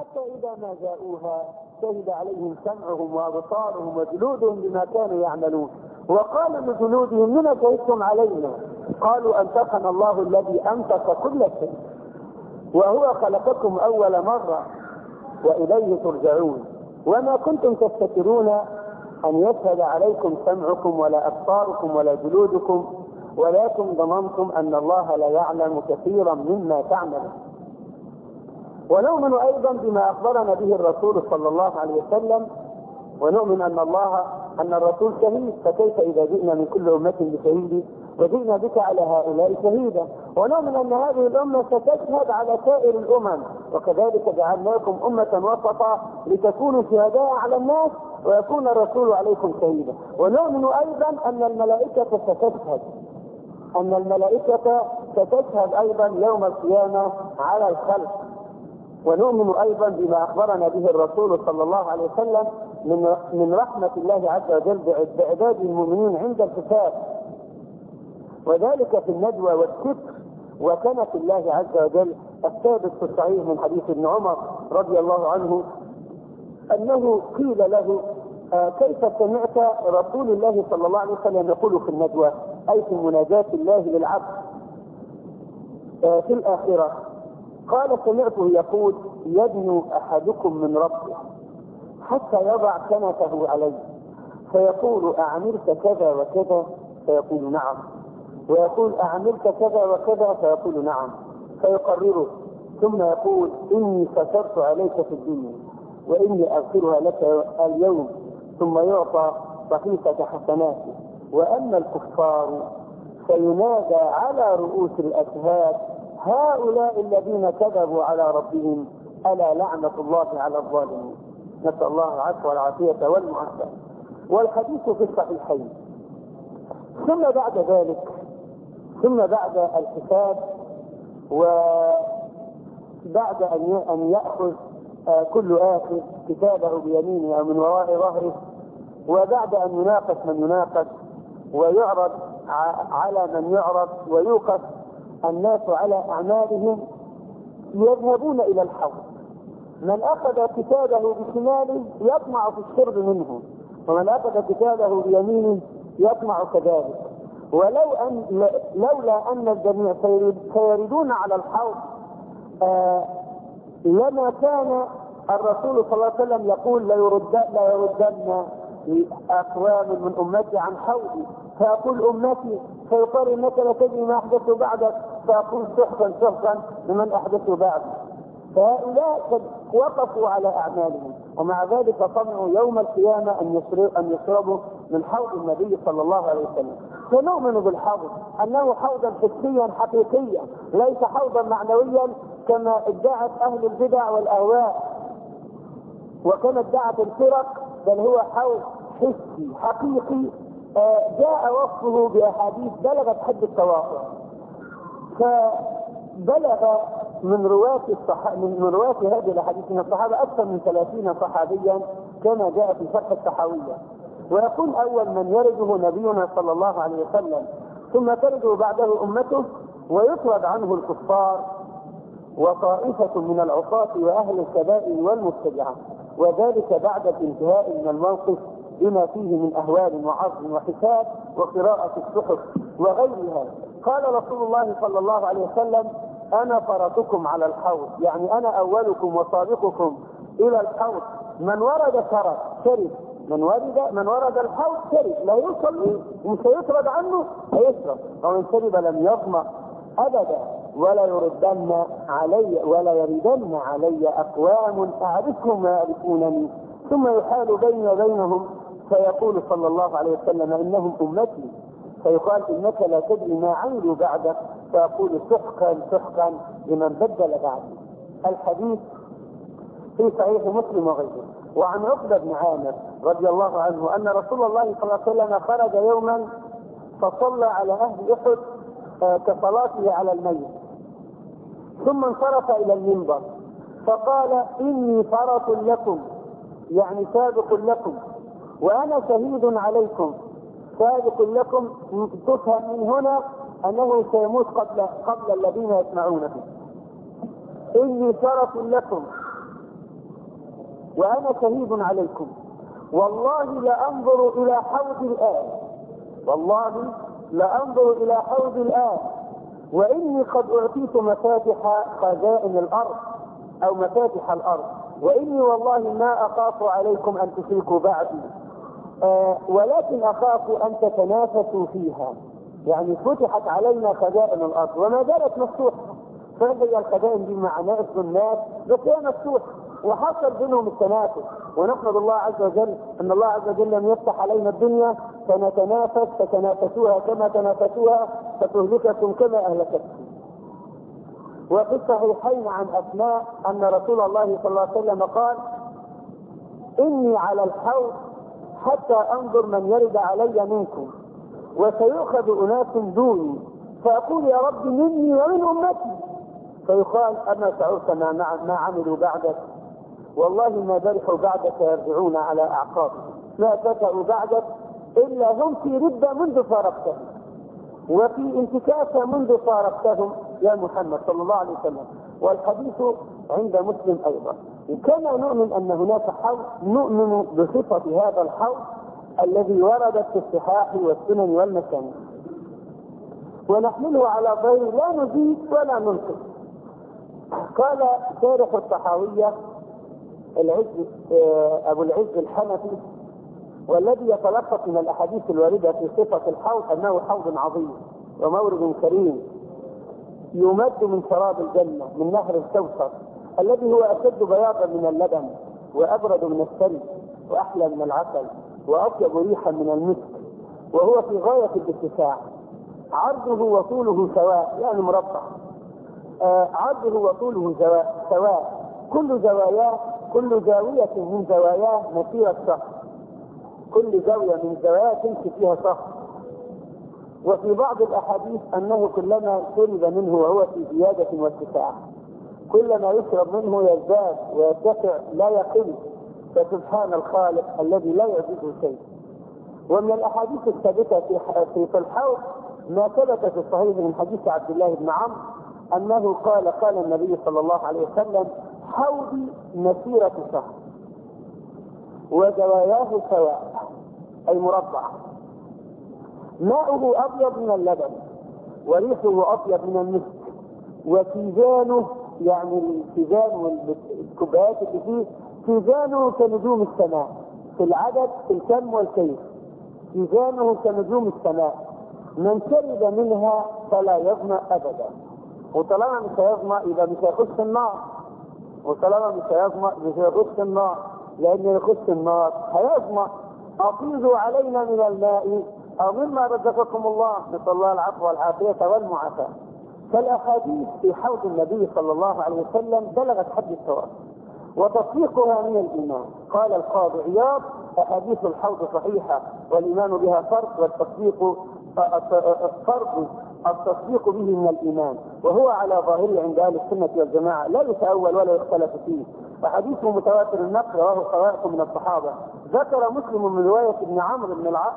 حتى إذا ما جاءوها شهد عليهم سمعهم وأبصارهم وجلودهم بما كانوا يعملون، وقالوا لجلودهم لما شهدتم علينا؟ قالوا أنطقنا الله الذي أنطق كل شيء وهو خلقكم أول مرة وإليه ترجعون، وما كنتم تفتكرون أن يشهد عليكم سمعكم ولا أبصاركم ولا جلودكم، ولكن ظننتم أن الله لا يعلم كثيرا مما تعملون. ونؤمن أيضا بما أخبرنا به الرسول صلى الله عليه وسلم، ونؤمن أن الرسول شهيد، فكيف إذا جئنا من كل أمة بشهيد وجئنا بك على هؤلاء شهيدا. ونؤمن أن هذه الأمة ستشهد على سائر الأمم، وكذلك جعلناكم أمة وسطا لتكونوا شهداء على الناس ويكون الرسول عليكم شهيدا. ونؤمن أيضا أن الملائكة ستشهد أيضا يوم القيامة على الخلق. ونؤمن أيضا بما أخبرنا به الرسول صلى الله عليه وسلم من رحمة الله عز وجل بعباد المؤمنين عند الحساب، وذلك في الندوة والشكر وكنف الله عز وجل الثابت في الصحيح من حديث ابن عمر رضي الله عنه أنه قيل له كيف سمعت رسول الله صلى الله عليه وسلم يقول في الندوة، أي في مناجاة الله للعبد في الآخرة؟ قال سمعته يقول يدنو أحدكم من ربه حتى يضع كنفه عليه فيقول أعملت كذا وكذا فيقول نعم، ويقول أعملت كذا وكذا فيقول نعم، فيقرره ثم يقول إني سترت عليك في الدنيا وإني أغفرها لك اليوم، ثم يعطى صحيفة حسناته. وأما الكفار فينادى على رؤوس الأشهاد هؤلاء الذين كذبوا على ربهم ألا لعنة الله على الظالمين. نسأل الله العفو والعافية والمعافاة. والحديث في الصحيحين. ثم بعد ذلك، بعد الحساب وبعد أن يأخذ كل آخر كتابه بيمينه أو من وراء ظهره، وبعد أن يناقش من يناقش ويعرض على من يعرض ويوقف الناس على أعمالهم، يذهبون إلى الحوض. من أخذ كتابه بشماله يطمع في الشرب منه، ومن أخذ كتابه بيمينه يطمع كذلك. لولا أن الجميع سيردون على الحوض لما كان الرسول صلى الله عليه وسلم يقول لا يردن أقوام من أمتي عن حوضي، فأقول أمتي، فيقال إنك لا تدري ما أحدثوا بعدك، فأقول سحقا لمن أحدثوا بعدك. فهؤلاء قد وقفوا على أعمالهم، ومع ذلك طمعوا يوم القيامة أن يشربوا من حوض النبي صلى الله عليه وسلم. فنؤمن بالحوض أنه حوضا حسيا حقيقيا، ليس حوضا معنويا كما ادعت أهل البدع والأهواء وكما ادعت الفرق، بل هو حوض حسي حقيقي جاء وصفه بأحاديث بلغت حد التواتر. فبلغ من رواة هذه الأحاديث من الصحابة أكثر من 30 صحابيا كما جاء في شرح الطحاوية. ويقول أول من يرده نبينا صلى الله عليه وسلم، ثم ترده بعده أمته، ويطرد عنه الكفار وطائفة من العصاة وأهل الكبائر والمبتدعة، وذلك بعد الانتهاء من الموقف بما فيه من أهوال وعرض وحساب وقراءة الصحف وغيرها. قال رسول الله صلى الله عليه وسلم أنا فرطكم على الحوض، يعني أنا أولكم وسابقكم إلى الحوض، من ورد شرب، من ورد الحوض شرب، لا يصلي ومش يطرد عنه هيشرب، ومن شرب لم يظمأ أبدا ولا يردن علي أقوام أعرفهم ويعرفونني، ثم يحال بيني وبينهم فيقول صلى الله عليه وسلم إنهم أمتي، فيقال إنك لا تدري ما عملوا بعدك، فيقول سحقا لمن بدل بعدي. الحديث في صحيح مسلم وغيره. وعن عقبة بن عامر رضي الله عنه أن رسول الله صلى الله عليه وسلم خرج يوما فصلى على أهل أحد كصلاته على الميت، ثم انصرف إلى المنبر فقال إني فرط لكم، يعني سابق لكم، وأنا شهيد عليكم. سابق لكم تفهم من هنا أنه سيموت قبل الذين يسمعونه. إني فرط لكم وأنا شهيد عليكم، والله لأنظر إلى حوض الآن، والله لأنظر إلى حوض الآن، وإني قد أعطيت مفاتح خزائن الأرض أو مفاتح الأرض، وإني والله ما أخاف عليكم أن تشركوا بعدي، ولكن أخاف أن تتنافسوا فيها. يعني فتحت علينا خزائن الأرض وما زالت مفتوحة، فهي الخزائن دي مع ناس الناس بس هي مفتوحة، وحصل بينهم التنافس، ونحمد الله عز وجل أن الله عز وجل لم يفتح علينا الدنيا فنتنافس، فتنافسوها كما تنافسوها فتهلككم كما أهلكتكم. وفي الصحيحين عن أسماء أن رسول الله صلى الله عليه وسلم قال: إني على الحوض حتى أنظر من يرد علي منكم، وسيؤخذ أناس دوني، فأقول يا رب مني ومن أمتي، فيقال: أما شعرت ما عملوا بعدك؟ والله ما برحوا بعدك يرجعون على أعقابهم، ما فتأوا بعدك إلا هم في ردة منذ فارقتهم، وفي انتكاسة منذ فارقتهم يا محمد صلى الله عليه وسلم. والحديث عند مسلم أيضا. وكما نؤمن أن هناك حوض، نؤمن بصفة هذا الحوض الذي وردت في الصحاح والسنن والمسانيد، ونحمله على ظاهر لا نزيد ولا ننقص. قال شارح الطحاوية أبو العز الحنفي: والذي يتلخص من الأحاديث الواردة في صفة الحوض أنه حوض عظيم ومورد كريم يمد من شراب الجنة من نهر الكوثر، الذي هو أشد بياضا من اللبن وأبرد من الثلج وأحلى من العسل وأطيب ريحا من المسك، وهو في غاية الاتساع، عرضه وطوله سواء، يعني مربع، عرضه وطوله سواء، كل زاوية من زواياه مسيرة شهر، كل زاوية من زواياه تمشي فيها شهر. وفي بعض الأحاديث أنه كلما شرب منه وهو في زيادة واتساع، كلما يشرب منه يزداد ويتسع لا يقل، فسبحان الخالق الذي لا يعجزه شيء. ومن الأحاديث الثابتة في الحوض ما ثبت في الصحيح من حديث عبد الله بن عمرو أنه قال النبي صلى الله عليه وسلم: حوضي مسيرة شهر وزواياه سواء، أي مربع، ماؤه أبيض من اللبن وريحه أطيب من المسك، وكيزانه، يعني الكيزان والكوبايات اللي فيه، كيزانه كنجوم السماء في العدد في الكم والكيف، كيزانه كنجوم السماء، من شرب منها فلا يظمأ أبدا. وطالما مش هيظمأ يبقى مش هيخش النار، وطالما مش هيظمأ مش هيخش النار، لأن يخش النار هيظمأ. أفيضوا علينا من الماء أو مما رزقكم الله، نسأل الله العفو والعافية والمعافاة. فالأحاديث في حوض النبي صلى الله عليه وسلم بلغت حد التواتر، وتصديقها من الإيمان. قال القاضي عياض: أحاديث الحوض صحيحة والإيمان بها فرض، والتصديق فرض التصديق به من الإيمان، وهو على ظاهره عند أهل السنة والجماعة، لا يتأول ولا يختلف فيه. وحديثه متواتر النقل، وهو خوارق من الصحابة. ذكر مسلم من رواية ابن عمرو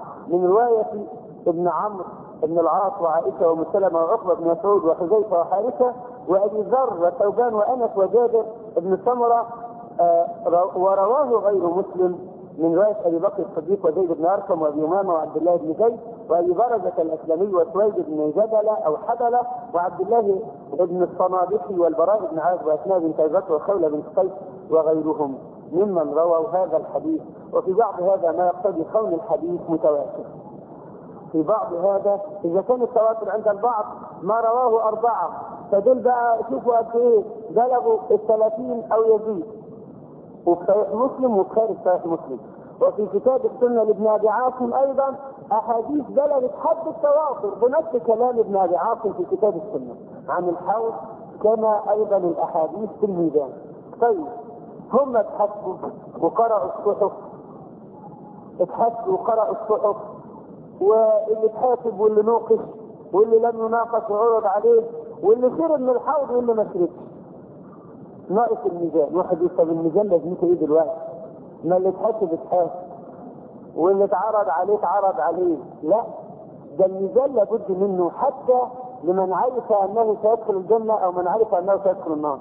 بن العاص وعائشة وأم سلمة وعقبة بن مسعود وحذيفة وحارثة وأبي ذر وثوبان وأنس وجابر بن سمرة. ورواه غير مسلم من رواية أبي بكر الصديق وزيد بن أرقم وأبي أمامة وعبد الله بن زيد وأبي برزة الأسلمي وسويد بن جدلة أو حدلة وعبد الله بن الصنابحي والبراء بن عازب وأسماء بن كيبة وخولة بن قيس وغيرهم ممن رووا هذا الحديث. وفي بعض هذا ما يقتضي كون الحديث متواتر. في بعض هذا إذا كان التواتر عند البعض ما رواه 4، فدول بقى شوفوا قد إيه بلغوا 30 أو يزيد. وفي صحيح مسلم وخارج صحيح مسلم. وفي كتاب السنة لابن أبي عاصم أيضا أحاديث بلغت حد التواتر بنفس كلام ابن أبي عاصم في كتاب السنة عن الحوض، كما أيضا الأحاديث في الميزان. طيب هم اتحسبوا وقرأوا الصحف، واللي اتحاسب واللي نوقش واللي لم يناقش وعرض عليه، واللي شرب من الحوض واللي ما شربش. ناقص الميزان. واحد يكتب الميزان لازمته ايه دلوقتي؟ ما اللي اتحاسب اتحاسب واللي اتعرض عليه. لا، ده الميزان لابد منه حتى لمن عرف انه سيدخل الجنة او من عرف انه سيدخل النار.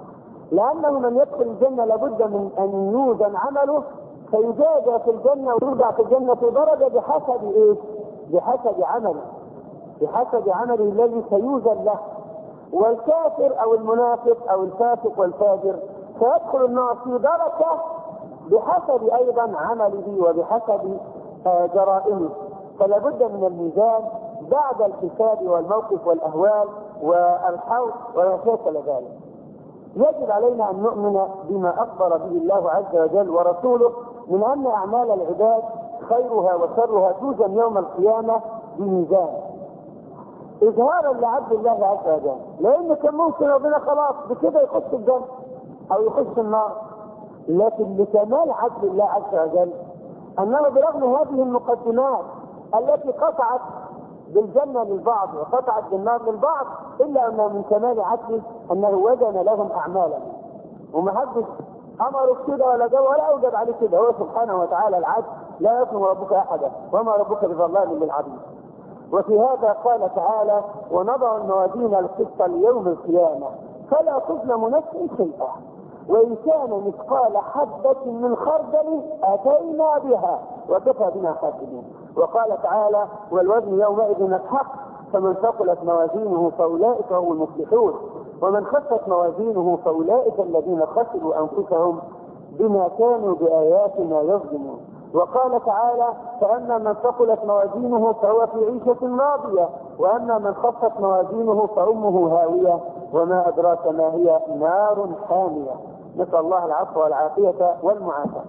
لأنه من يدخل الجنة لابد من أن يوزن عمله، فيجازى في الجنة ويوضع في الجنة في درجة بحسب إيه؟ بحسب عمله، بحسب عمله الذي سيوزن له. والكافر أو المنافق أو الفاسق والفاجر سيدخل النار في درجة بحسب أيضا عمله وبحسب جرائمه. فلا بد من الميزان بعد الحساب والموقف والأهوال والحوض وما شاكل ذلك. يجب علينا أن نؤمن بما أخبر به الله عز وجل ورسوله من أن أعمال العباد خيرها وشرها توزن يوم القيامة بميزان، إظهارا لعبد الله عز وجل. لأن كان ممكن ربنا خلاص بكده يخش الجنة أو يخش النار، لكن لكمال عدل الله عز وجل أنه برغم هذه المقدمات التي قطعت بالجنة للبعض وقطعت بالنار للبعض، إلا أنه من كمال عدله أنه وزن لهم أعمالا، ومحدش أمره كده ولا جو ولا أوجب عليه كده. هو سبحانه وتعالى العدل، لا يظلم ربك أحدا وما ربك بظلام للعبيد. وفي هذا قال تعالى: ونضع الموازين القسط ليوم القيامة فلا تظلم نفس شيئا وإن كان مثقال حبة من خردل أتينا بها وكفى بنا حاسبين. وقال تعالى: والوزن يومئذ الحق فمن ثقلت موازينه فأولئك هم المفلحون ومن خفت موازينه فأولئك الذين خسروا أنفسهم بما كانوا بآياتنا يظلمون. وقال تعالى: فأما من ثقلت موازينه فهو في عيشة راضية وأما من خفت موازينه فأمه هاوية وما أدراك ما هي نار حامية. نسأل الله العفو والعافية والمعافاة.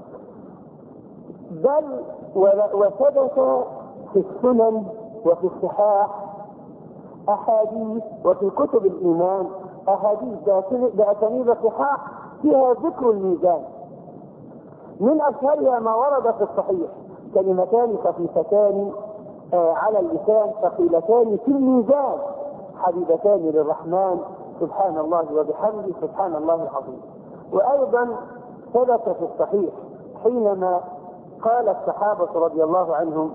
بل وثبت في السنن وفي الصحاح أحاديث وفي كتب الإيمان أحاديث بأسانيد صحاح فيها ذكر الميزان. من أشهرها ما ورد في الصحيح: كلمتان خفيفتان على اللسان ثقيلتان في الميزان حبيبتان للرحمن سبحان الله وبحمده سبحان الله العظيم. وأيضا ثبت في الصحيح حينما قال الصحابة رضي الله عنهم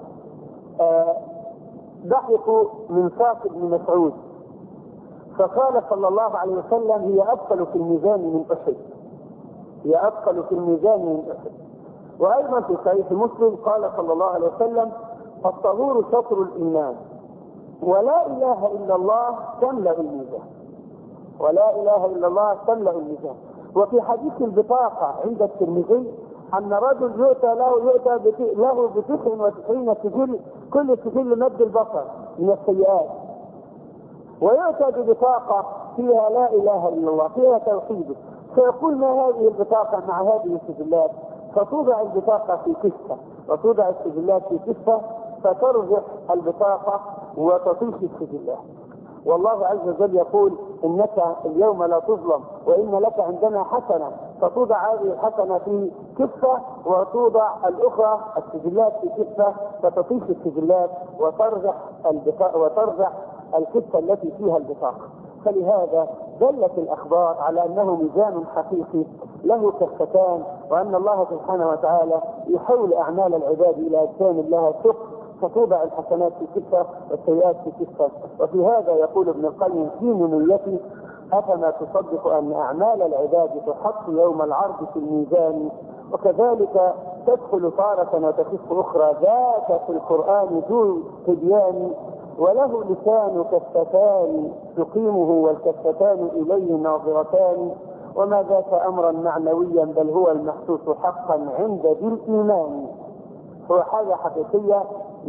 ضحكوا من ساق بن مسعود فقال صلى الله عليه وسلم: هي أثقل في الميزان من أحد، هي أثقل في الميزان من أحد. وأيضا في صحيح مسلم قال صلى الله عليه وسلم: الطهور شطر الإيمان ولا إله إلا الله تملأ الميزان، ولا إله إلا الله تملأ الميزان. وفي حديث البطاقة عند الترمذي أن رجل يؤتى له ب99 سجل، كل سجل مد البصر من السيئات، ويؤتى ببطاقة فيها لا إله إلا الله فيها توحيده، فيقول: ما هذه البطاقة مع هذه السجلات؟ فتوضع البطاقة في كفة وتوضع السجلات في كفة فترجح البطاقة وتطيش السجلات. والله عز وجل يقول: إنك اليوم لا تظلم وإن لك عندنا حسنة، فتوضع هذه الحسنة في كفة وتوضع الأخرى السجلات في كفة فتطيش السجلات وترجح الكفة التي فيها البطاقة. فلهذا دلت الأخبار على أنه ميزان حقيقي له كفتان، وأن الله سبحانه وتعالى يحول أعمال العباد إلى أجسام لها ثقل فتوضع الحسنات في كفة والسيئات في كفة. وفي هذا يقول ابن القيم في منيته: أفما تصدق أن أعمال العباد تحط يوم العرض في الميزان وكذلك تدخل طارة وتخف أخرى، ذاك في القرآن ذو تبيان وله لسان كفتان تقيمه والكفتان إليه ناظرتان وما ذاك أمرا معنويا بل هو المحسوس حقا عند ذي الإيمان. هو حاجة حقيقية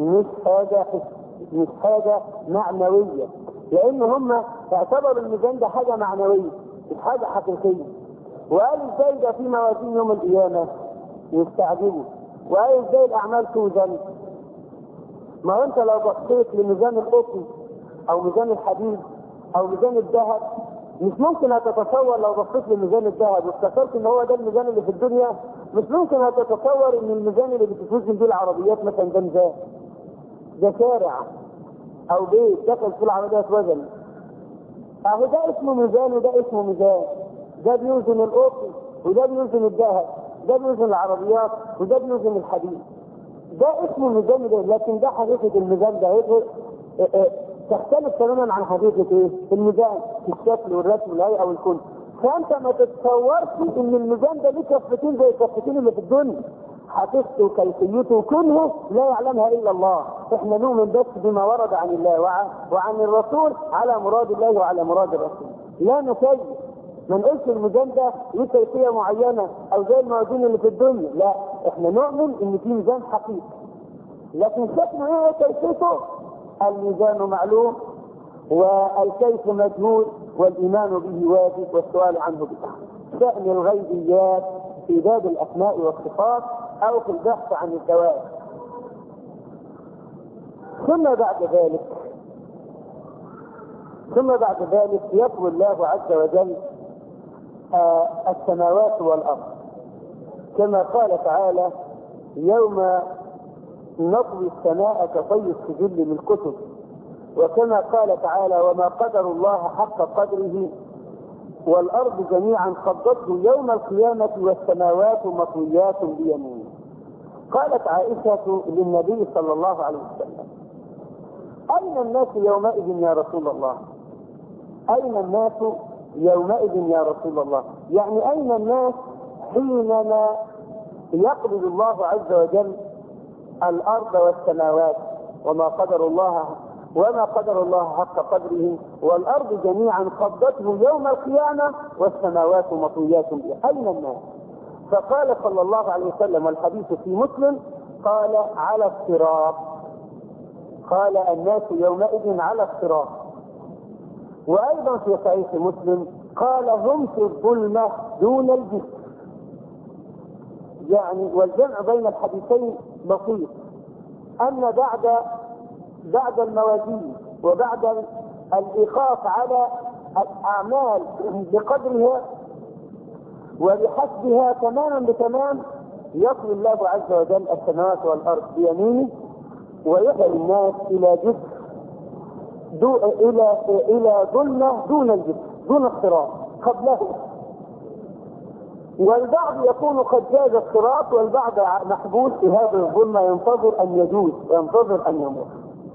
مش حاجة معنوية، لأن هم اعتبروا الميزان ده حاجة معنوية مش حاجة حقيقية. وقال ازاي ده في موازين يوم القيامة؟ يستعجبوا. وقال ازاي الأعمال توزن؟ ما انت لو بصيت لميزان القطن او ميزان الحديد او ميزان الذهب مش ممكن هتتصور، لو بصيت لميزان الذهب وافتكرت ان هو ده الميزان اللي في الدنيا، مش ممكن هتتصور ان الميزان اللي بتتوزن بيه العربيات مثلا ده ميزان، ده شارع او بيت دخل في العربية وزن. اهو ده اسمه ميزان وده اسمه ميزان، ده بيوزن القطن وده بيوزن الذهب، ده بيوزن العربيات وده بيوزن الحديد، ده اسمه ميزان ده. لكن ده حقيقة الميزان ده تختلف تماما عن حقيقة ايه؟ الميزان في الشكل والرسم والهيئة والكل. فانت ما تتصورش ان الميزان ده ليه كفتين زي الكفتين اللي في الدنيا، حقيقته وكيفيته كله لا يعلمها الا الله. احنا نؤمن بس بما ورد عن الله وعن الرسول على مراد الله وعلى مراد الرسول، لا نكيف. ما نقولش الميزان ده له كيفيه معينه او زي الموازين اللي في الدنيا، لا، احنا نؤمن ان في ميزان حقيقي، لكن شكله ايه كيفيته؟ الميزان معلوم والكيف مجهول والايمان به واجب والسؤال عنه بدعه. شأن الغيبيات في باب الاسماء والصفات او في البحث عن الدوائر. ثم بعد ذلك يطوي الله عز وجل السماوات والارض كما قال تعالى: يوم نطوي السماء كطي السجل للكتب، وكما قال تعالى: وما قدر الله حق قدره والارض جميعا قبضته يوم القيامه والسماوات مطويات بيمينه. قالت عائشه للنبي صلى الله عليه وسلم: اين الناس يومئذ يا رسول الله؟ اين الناس يومئذ يا رسول الله؟ يعني اين الناس حينما يقبض الله عز وجل الارض والسماوات وما قدر الله حق قدره والارض جميعا قبضته يوم القيامه والسماوات مطويات به، اين الناس؟ فقال صلى الله عليه وسلم، والحديث في مسلم، قال: على الصراط. قال: الناس يومئذ على الصراط. وايضا في صحيح مسلم قال: هم في الظلمه دون الجسر. يعني والجمع بين الحديثين بسيط، ان بعد الموازين وبعد الايقاف على الاعمال بقدرها وبحسبها تماما بتمام، يطوي الله عز وجل السماوات والارض بيمينه ويحيي الناس الى جسر الى ظلمه دون الجسر، دون الصراط قبله. والبعض يكون قد جاز الصراط والبعض محبوس في هذه الظلمه ينتظر ان يجوز وينتظر ان يمر.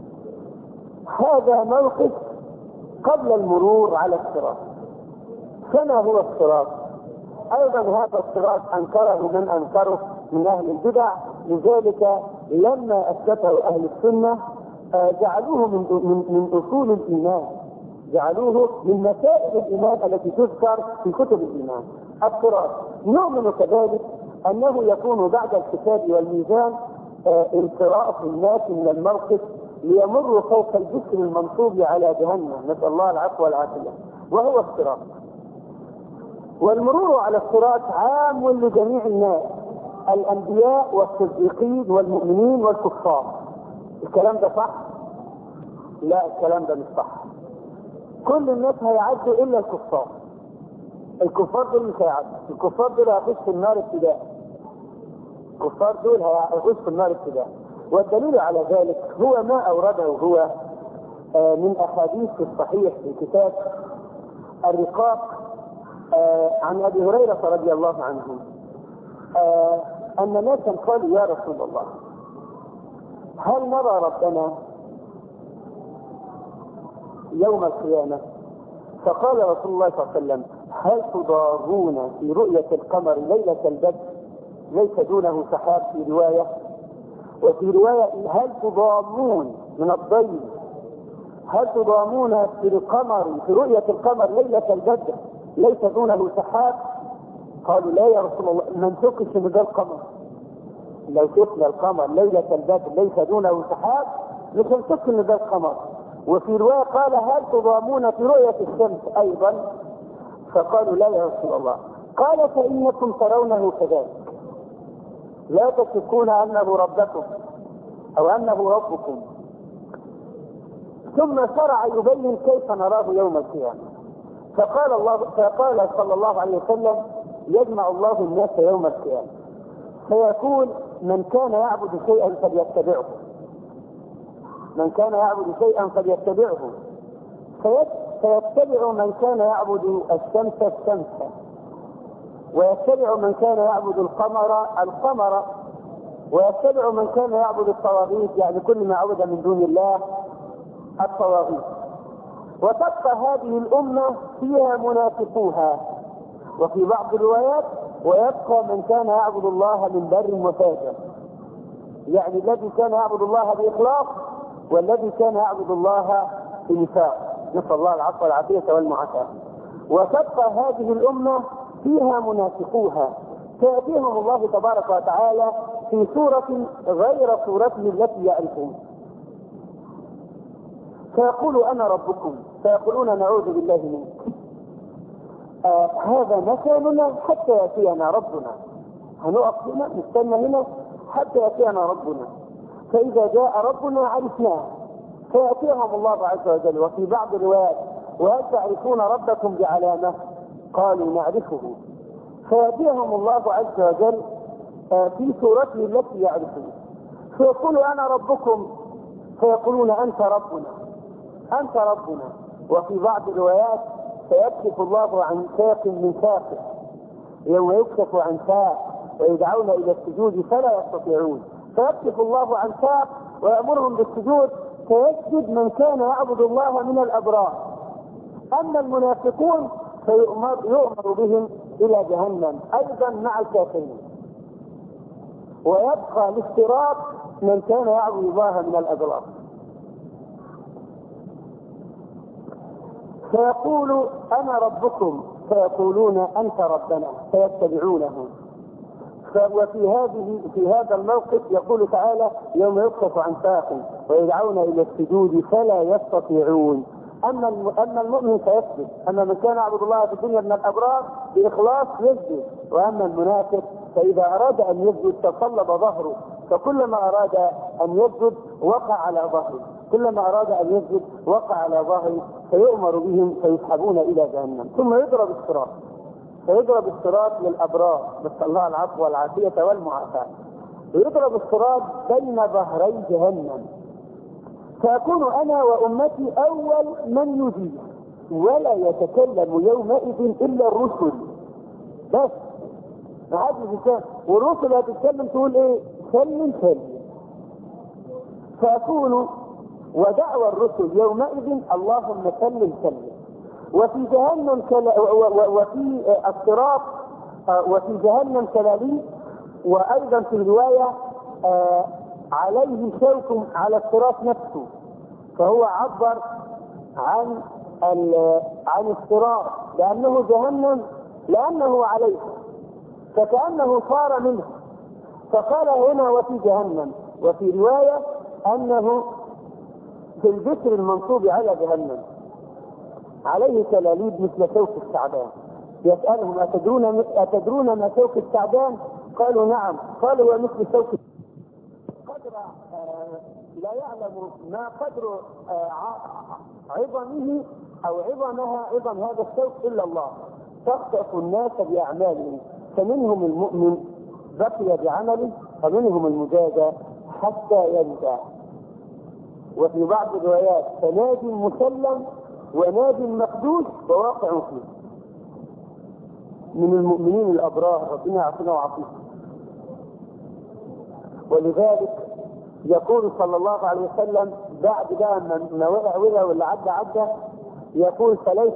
هذا موقف قبل المرور على الصراط. كما هو الصراط ايضا هذا الصراط انكره من انكره من اهل البدع، لذلك لما اثبته اهل السنه جعلوه من اصول الايمان، جعلوه من مسائل الايمان التي تذكر في كتب الايمان. الصراط نؤمن كذلك انه يكون بعد الحساب والميزان انصراف الناس من الموقف ليمروا فوق الجسر المنصوب على جهنم، نسأل الله العفو والعافية، وهو الصراط. والمرور على الصراط عام لجميع الناس، الأنبياء والصديقين والمؤمنين والكفار. الكلام ده صح؟ لا، الكلام ده مش صح. كل الناس هيعدوا إلا الكفار. الكفار دول مش هيعدوا، الكفار دول هيخشوا النار ابتداء. الكفار دول هيخشوا النار ابتداء. والدليل على ذلك هو ما أورده هو من أحاديث الصحيح في كتاب الرقاق عن أبي هريرة رضي الله عنه أن ناسا قالوا: يا رسول الله، هل نرى ربنا يوم القيامة؟ فقال رسول الله صلى الله عليه وسلم: هل تضارون في رؤية القمر ليلة البدر ليس دونه سحاب في رواية، وفي رواية هل تضامون من الضيل، هل تضامون في رؤية القمر ليلة البدر ليس دونه سحاب؟ قالوا: لا يا رسول الله، ما نشكش ان ده القمر، لو شفنا القمر ليلة البدر ليس دونه سحاب مش هنشك ان ده القمر. وفي رواية قال: هل تضامون في رؤية الشمس ايضا؟ فقالوا: لا يا رسول الله. قال: فإنكم ترونه كذلك، لا تشكون انه ربكم او انه ربكم. ثم شرع يبين كيف نراه يوم القيامة. فقال صلى الله عليه وسلم: يجمع الله الناس يوم القيامة فيقول: من كان يعبد شيئا فليتبعه، من كان يعبد شيئا فليتبعه، فيتبع من كان يعبد الشمس الشمس، ويتبع من كان يعبد القمر القمر، ويتبع من كان يعبد الطواغيت، يعني كل ما عبد من دون الله الطواغيت. وتبقى هذه الأمة فيها منافقوها وفي بعض الروايات ويبقى من كان يعبد الله من بر وفاجر، يعني الذي كان يعبد الله بإخلاص والذي كان يعبد الله بنفاق، نسأل الله العفو والعافية والمعافاة. وتبقى هذه الأمة فيها منافقوها، سيأتيهم الله تبارك وتعالى في سورة غير سورته التي يعرفون، فيقول أنا ربكم، فيقولون نعوذ بالله منك. هذا مكاننا حتى يأتينا ربنا، هنقف هنا نستنى هنا حتى يأتينا ربنا، فإذا جاء ربنا عرفناه، فيأتيهم الله عز وجل. وفي بعض الروايات وهل تعرفون ربكم بعلامة؟ قالوا نعرفه، فيأتيهم الله عز وجل في سورته التي يعرفون، فيقول أنا ربكم، فيقولون أنت ربنا أنت ربنا. وفي بعض الروايات فيكشف الله عن ساق من ساقه، يوم يكشف عن ساق ويدعون إلى السجود فلا يستطيعون، فيكشف الله عن ساق ويأمرهم بالسجود، فيسجد من كان يعبد الله من الأبرار. أما المنافقون فيؤمر بهم إلى جهنم أيضا مع الكافرين، ويبقى الافتراق من كان يعبد الله من الأبرار. فيقول أنا ربكم، فيقولون أنت ربنا، فيتبعونه. في هذا الموقف يقول تعالى يوم يكشف عن ساق ويدعون إلى السجود فلا يستطيعون. أما المؤمن فيسجد، أما من كان يعبد الله في الدنيا من الأبرار بإخلاص يسجد، وأما المنافق فإذا أراد أن يسجد تصلب ظهره، فكلما أراد أن يسجد وقع على ظهره، كلما أراد أن يسجد وقع على ظهره، فيؤمر بهم فيسحبون إلى جهنم. ثم يضرب الصراط، فيضرب الصراط للأبرار، نسأل الله العفو والعافية والمعافاة، ويضرب الصراط بين ظهري جهنم، فأكون أنا وأمتي أول من يجيب، ولا يتكلم يومئذ إلا الرسل بس، ما حدش يتكلم، والرسل هتتكلم تقول إيه؟ سلم سلم. فأكون ودعوى الرسل يومئذ اللهم سلم سلم. وفي جهنم وفي الصراط وفي جهنم كلاليب، وأيضا في رواية عليه شوك على الصراط نفسه، فهو عبر عن الصراط لأنه جهنم، لأنه عليه، فكأنه صار منه، فقال هنا وفي جهنم. وفي رواية أنه في الذكر المنصوب على جهنم عليه كلاليب مثل شوك الثعبان. يسألهم أتدرون ما شوك الثعبان؟ قالوا نعم. قالوا ومثل شوك قدر لا يعلم ما قدر عظمه أو عظم هذا الشوك إلا الله. تخطف الناس بأعمالهم، فمنهم المؤمن بقي بعمله، ومنهم المجازى حتى ينجح. وفي بعض الروايات فنادي مسلم ونادي مقدوس وواقع فيه من المؤمنين الأبرار، ربنا يعافينا ويعافيهم. ولذلك يقول صلى الله عليه وسلم بعد بقى ما وقع واللي عدى يقول فليس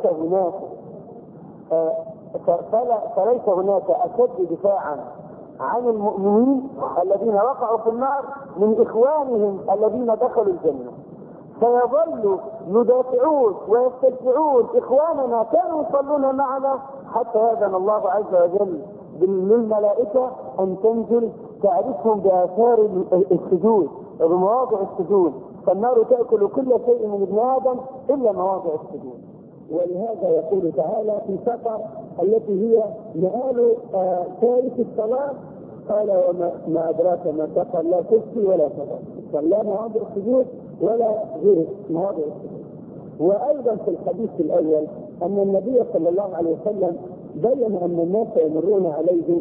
هناك أشد دفاعا عن المؤمنين الذين وقعوا في النار من إخوانهم الذين دخلوا الجنة، فيظل يدافعون ويستدفعون إخواننا كانوا يصلون معنا حتى يأذن الله عز وجل للملائكة أن تنزل تعرفهم بآثار السجود وبمواضع السجود، فالنار تأكل كل شيء من ابن آدم إلا مواضع السجود. ولهذا يقول تعالى في سقر التي هي مآل ثالث الصلاة، قال وما أدراك ما سقر، لا تبكي ولا تضحك، فلا مواضع السجود ولا غير مواضع السجود. وأيضا في الحديث الأول أن النبي صلى الله عليه وسلم بين أن الناس يمرون عليه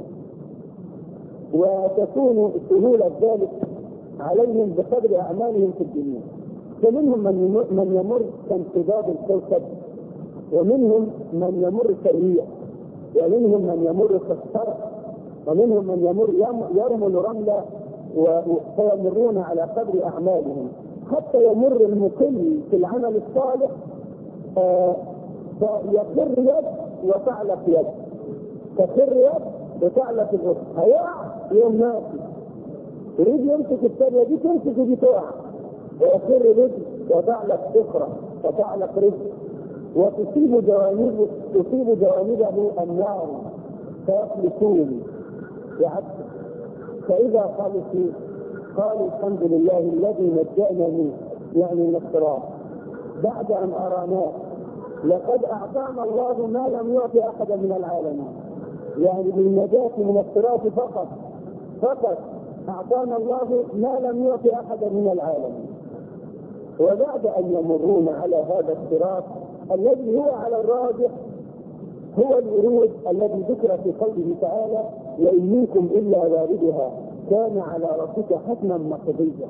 وتكون سهولة ذلك عليهم بقدر أعمالهم في الدنيا، فمنهم من يمر كانقباض الكوكب، ومنهم من يمر كالريح، ومنهم من يمر كالصرف، ومنهم من يرمل رملة فيمرون على قدر أعمالهم، حتى يمر المقل في العمل الصالح فيقر يد وتعلق يد، تخر يد بتعلق الغصن، هيقع يوم ماشي، يريد يمسك الثانية دي تمسك ودي تقع، ويخر رجل وتعلق أخرى فتعلق رجل، وتصيب جوانبه النار فيخلصون يعبد. فإذا خلصوا قالوا الحمد لله الذي نجانا منه، يعني من الصراط، بعد أن أراناه. لقد أعطانا الله ما لم يعطي أحدا من العالمين، يعني بالنجاة من الصراط فقط أعطانا الله ما لم يعطي أحدا من العالمين. وبعد أن يمرون على هذا الصراط الذي هو على الراجح هو الورود الذي ذكر في قوله تعالى: وإن منكم إلا واردها كان على ربك حتما مقضيا.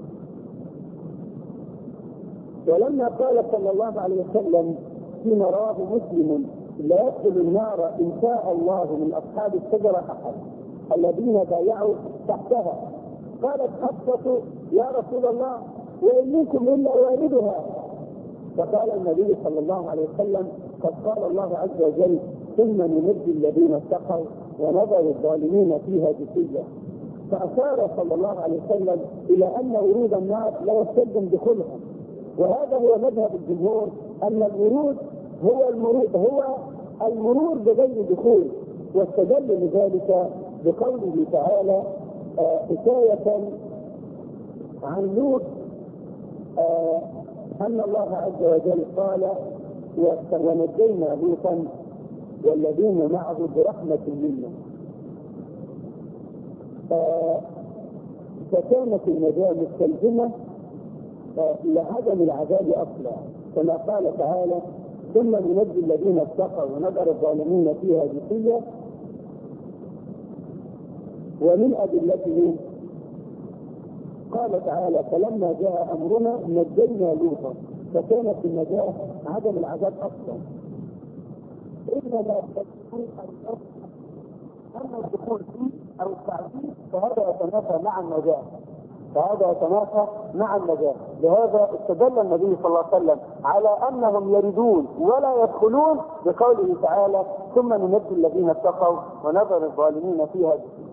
ولما قال صلى الله عليه وسلم فيما رواه مسلم: لا يدخل النار إن شاء الله من أصحاب الشجرة أحد الذين بايعوا تحتها، قالت حفصة: يا رسول الله وإن منكم إلا واردها. فقال النبي صلى الله عليه وسلم: قد قال الله عز وجل: ثم ننجي الذين اتقوا ونذر الظالمين فيها جثيا. فأشار صلى الله عليه وسلم إلى أن ورود النار لا يستلزم دخولها، وهذا هو مذهب الجمهور، أن الورود هو المرور بغير دخول. واستدل لذلك بقوله تعالى حكاية عن لوط أن الله عز وجل قال: ونجينا لوطا والذين معه برحمة منا. فكانت النجاة مستلزمة لعدم العذاب أصلا، كما قال تعالى: ثم ننجي الذين اتقوا ونذر الظالمين فيها جثيا. ومن أدلته قال تعالى: فلما جاء أمرنا نجينا لوطا، فكانت النجاة عدم العذاب أصلا. إنما أما الدخول فيه أو التعذيب فهذا يتنافى مع النجاة. لهذا استدل النبي صلى الله عليه وسلم على أنهم يردون ولا يدخلون بقوله تعالى: ثم ننجي الذين اتقوا ونذر الظالمين فيها جثيا.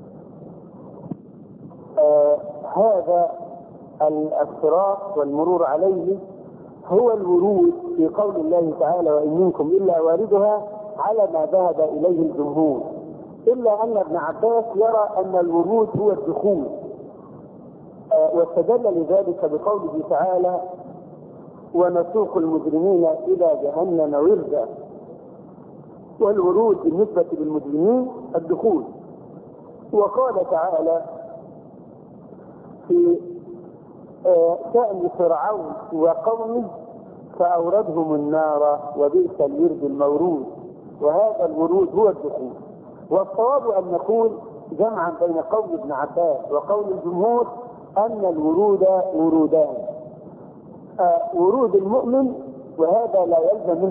هذا الصراط والمرور عليه هو الورود في قول الله تعالى: وإن منكم إلا واردها، على ما ذهب إليه الجمهور، إلا أن ابن عباس يرى أن الورود هو الدخول، واستدل لذلك بقوله تعالى: ونسوق المجرمين إلى جهنم وردا. والورود بالنسبة للمجرمين الدخول. وقال تعالى في شأن فرعون وقومه: فأوردهم النار وبئس الورد المورود. وهذا الورود هو الدخول. والصواب أن نقول جمعا بين قول ابن عباس وقول الجمهور أن الورود ورودان: ورود المؤمن وهذا لا يلزم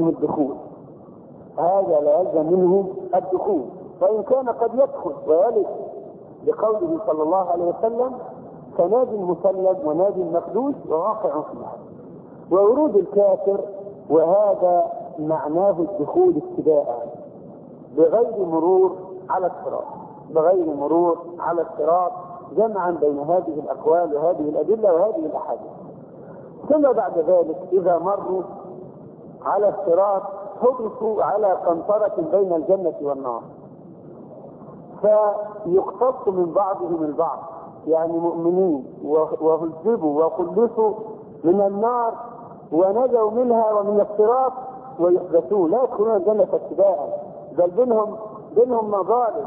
منه الدخول، وإن كان قد يدخل ويلد بقوله صلى الله عليه وسلم: فنادي المسلم ونادي المخدوش وواقع فيها. وورود الكافر وهذا معناه الدخول ابتداء بغير مرور على الصراط، جمعا بين هذه الأقوال وهذه الأدلة وهذه الأحاديث. ثم بعد ذلك إذا مروا على الصراط حدثوا على قنطرة بين الجنة والنار، فيقتص من بعضهم البعض، يعني مؤمنين وهذبوا وخلصوا من النار ونجوا منها ومن الصراط ويحدثون، لا يدخلون الجنة ابتداء، بل بينهم مظالم،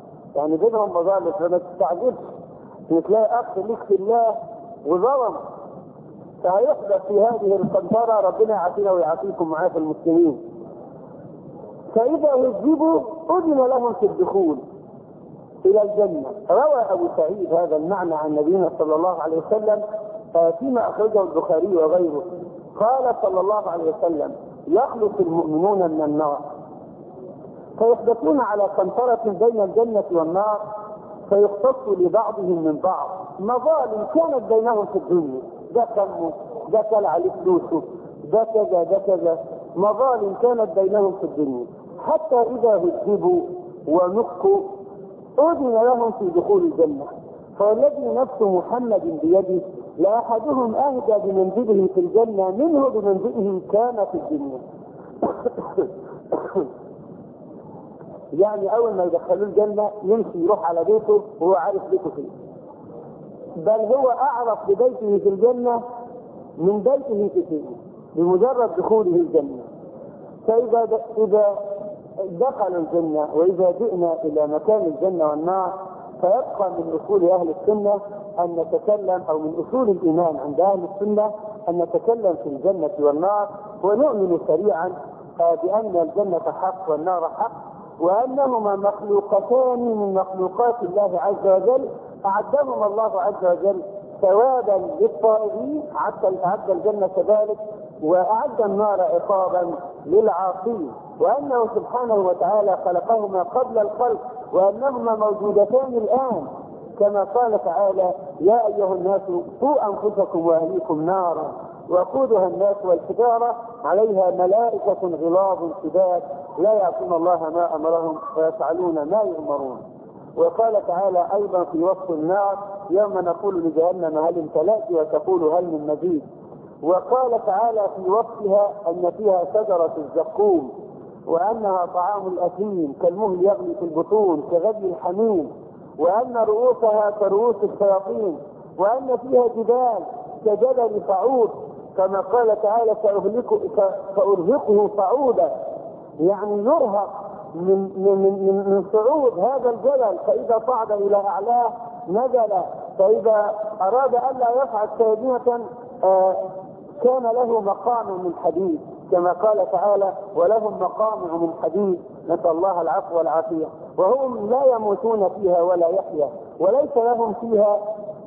فما تستعجلش تلاقي أخ لك في الله وظلم، فهيحدث في هذه القنطرة، ربنا يعافينا ويعافيكم معاه في المسلمين. فإذا هذبوا أذن لهم في الدخول إلى الجنة. روى أبو سعيد هذا المعنى عن نبينا صلى الله عليه وسلم فيما أخرجه البخاري وغيره، قال صلى الله عليه وسلم: يخلص المؤمنون من النار فيحدثون على قنطرة بين الجنة والنار، فيختص لبعضهم من بعض مظالم كانت بينهم في الدنيا، ده كمه، ده كل عليه فلوسه، ده كذا، مظالم كانت بينهم في الدنيا، حتى إذا هذبوا ونقوا أذن لهم في دخول الجنة. فالذي نفس محمد بيده لأحدهم أهدى بمنزله في الجنة منه بمنزله كان في الدنيا. يعني أول ما يدخلوا الجنة يمشي يروح على بيته وهو عارف بيته فيه، بل هو أعرف ببيته في الجنة من بيته في فيه بمجرد دخوله الجنة. فإذا دخلوا الجنة وإذا جئنا إلى مكان الجنة والنار فيبقى من أصول أهل السنة أن نتكلم، أو من أصول الإيمان عند أهل السنة أن نتكلم في الجنة والنار، ونؤمن سريعا بأن الجنة حق والنار حق، وأنهما مخلوقتان من مخلوقات الله عز وجل أعدهما الله عز وجل ثوابا للطائعين، أعد الجنة كذلك، وأعد النار عقابا للعاصين، وأنه سبحانه وتعالى خلقهما قبل الخلق، وأنهما موجودتان الآن، كما قال تعالى: يا أيها الناس قوا أنفسكم وأهليكم نارا وقودها الناس والحجارة عليها ملائكة غلاظ شداد لا يعصون الله ما أمرهم ويفعلون ما يؤمرون. وقال تعالى أيضا في وصف النار: يوم نقول لجهنم هل امتلأت وتقول هل من مزيد. وقال تعالى في وصفها أن فيها شجرة الزقوم، وأنها طعام الأثيم كالمهل يغلي في البطون كغلي الحميم، وأن رؤوسها كرؤوس الشياطين، وأن فيها جبال كجبل صعود، كما قال تعالى: سأرهقه صعودا، يعني يرهق من صعود هذا الجبل، فإذا صعد إلى أعلاه نزل، فإذا أراد أن لا يصعد ثانية كان له مقام من حديد، كما قال تعالى: ولهم مقامع من حديد نسأل الله العفو والعافية، وهم لا يموتون فيها ولا يحيا، وليس لهم فيها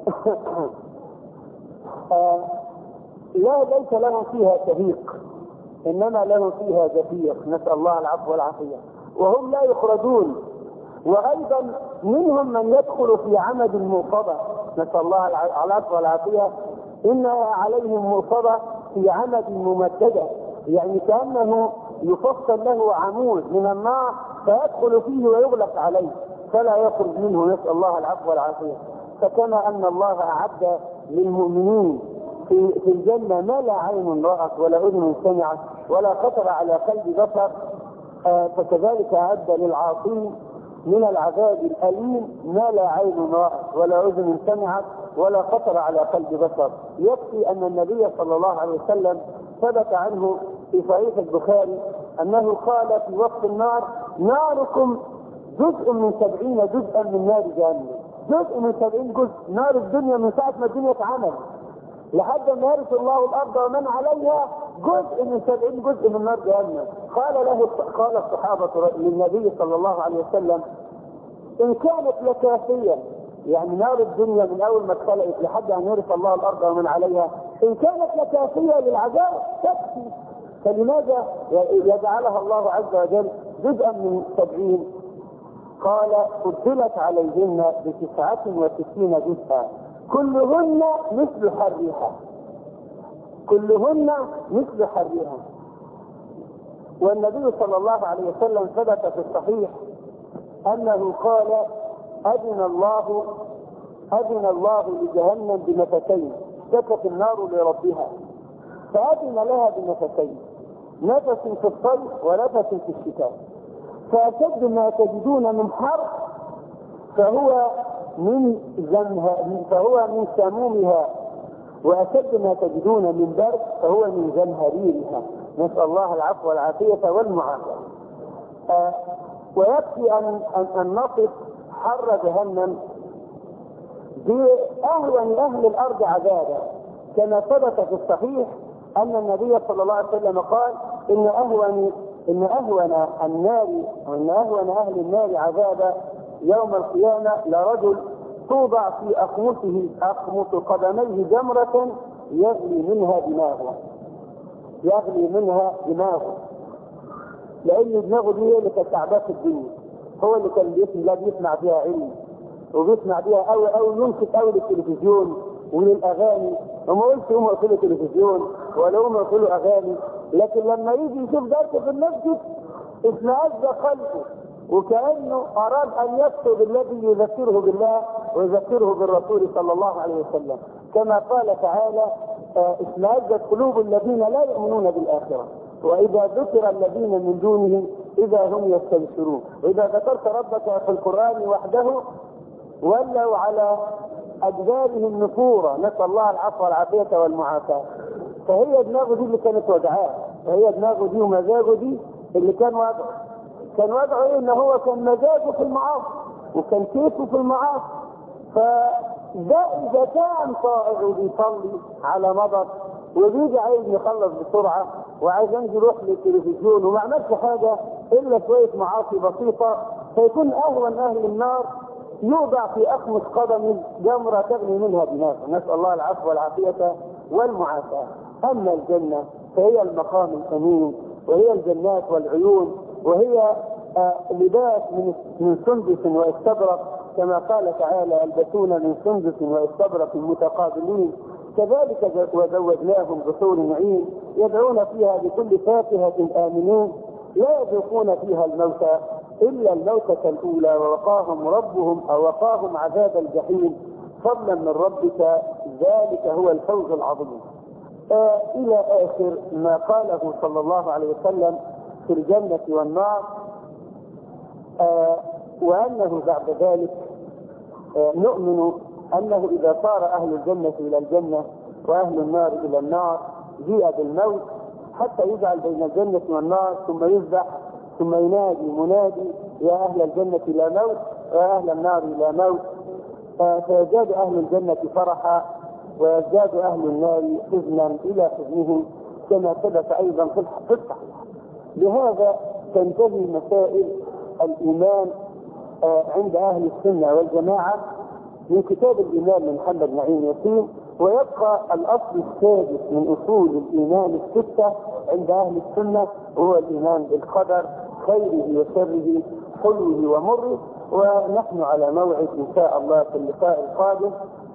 ليس لهم فيها شهيق، إنما لهم فيها زفير نسأل الله العفو والعافية، وهم لا يخرجون. وأيضا منهم من يدخل في عمد موصبة نسأل الله العفو والعافية، إنها عليهم موصبة في عمد ممددة، يعني كأنه يفصل له عمود من النار فيدخل فيه ويغلق عليه فلا يخرج منه نسأل الله العفو والعافية. فكما أن الله أعد للمؤمنين في الجنة ما لا عين رأت ولا أذن سمعت ولا خطر على قلب بشر، فكذلك أعد للعاصين من العذاب الأليم ما لا عين رأت ولا أذن سمعت ولا خطر على قلب بشر. يكفي أن النبي صلى الله عليه وسلم ثبت عنه في صحيح البخاري أنه قال في وقت النار: ناركم جزء من 70 جزءا من نار جهنم. جزء من 70 جزء. نار الدنيا من ساعة ما الدنيا اتعملت لحد ما يرث الله الأرض ومن عليها جزء من 70 جزء من نار جهنم. قال الصحابة للنبي صلى الله عليه وسلم: إن كانت لكافية، يعني نار الدنيا من أول ما اتخلقت لحد أن يرث الله الأرض ومن عليها إن كانت لكافية للعذاب تكفي، فلماذا يجعلها الله عز وجل جزءا من 70؟ قال: فضلت عليهن ب69 جزءا كلهن مثل حرها، كلهن مثل حرها. والنبي صلى الله عليه وسلم ثبت في الصحيح أنه قال: أذن الله لجهنم بنفسين، اشتكت النار لربها فأذن لها بنفسين، نفس في الصيف ونفس في الشتاء، فأشد ما تجدون من حر فهو من سمومها، وأشد ما تجدون من برد فهو من زمهريرها، نسأل الله العفو والعافية والمعافاة. ويكفي أن نصف حر جهنم بأهون أهل الأرض عذابا، كما ثبت في الصحيح أن النبي صلى الله عليه وسلم قال: إن أهون أهل النار عذابا يوم القيامة لرجل توضع في أخمص قدميه جمرة يغلي منها دماغه، لأن دماغه دي هي اللي كانت تعباه في الدنيا، هو اللي كان بيسمع فيها علم وبيسمع بيها أو ينصت أول التلفزيون وللأغاني، وما قلت هم يقولوا تلفزيون ولا هم يقولوا أغاني، لكن لما يجي يشوف درس في المسجد اشمئز قلبه وكأنه أراد أن يكتب الذي يذكره بالله ويذكره بالرسول صلى الله عليه وسلم، كما قال تعالى: اشمئزت قلوب الذين لا يؤمنون بالآخرة وإذا ذكر الذين من دونهم إذا هم يستبشرون. وإذا ذكرت ربك في القرآن وحده ولوا على أدبارهم نفورا، نسأل الله العفو والعافية والمعافاة. فهي دماغه دي اللي كانت وجعاه، فهي دماغه دي ومزاجه دي اللي كان وضعه. كان وضعه ايه؟ ان هو كان مزاجه في المعاصي وكان كيفه في المعاصي. فده اذا كان طائع وبيصلي على مضض وبيجي عايز يخلص بسرعه وعايز ينزل يروح للتلفزيون وما عملش حاجه الا شويه معاصي بسيطه، فيكون اهون اهل النار يوضع في اخمص قدم جمره تغني منها دماغه، نسال الله العفو والعافيه والمعافاه. اما الجنه فهي المقام الامين، وهي الجنات والعيون، وهي لباس من سندس واستبرق، كما قال تعالى: يلبسون من سندس واستبرق متقابلين. كذلك وزوجناهم بحور عين يدعون فيها بكل فاكهة آمنين لا يذوقون فيها الموت إلا الموتة الأولى ووقاهم عذاب الجحيم فضلا من ربك ذلك هو الفوز العظيم. إلى آخر ما قاله صلى الله عليه وسلم في الجنة والنار. وأنه بعد ذلك نؤمن أنه إذا صار أهل الجنة إلى الجنة وأهل النار إلى النار جيء بالموت حتى يجعل بين الجنة والنار، ثم يذبح، ثم ينادي منادي: يا أهل الجنة لا موت ويا أهل النار لا موت. فيزداد أهل الجنة فرحا ويزداد أهل النار حزنا إلى حزنهم، كما ثبت أيضا في الصحيح. بهذا تنتهي مسائل الإيمان عند أهل السنة والجماعة من كتاب الإيمان لمحمد نعيم ياسين، ويبقى الأصل السادس من أصول الإيمان الستة عند أهل السنة، وهو الإيمان بالقدر خيره وشره حلوه ومره. ونحن على موعد إن شاء الله في اللقاء القادم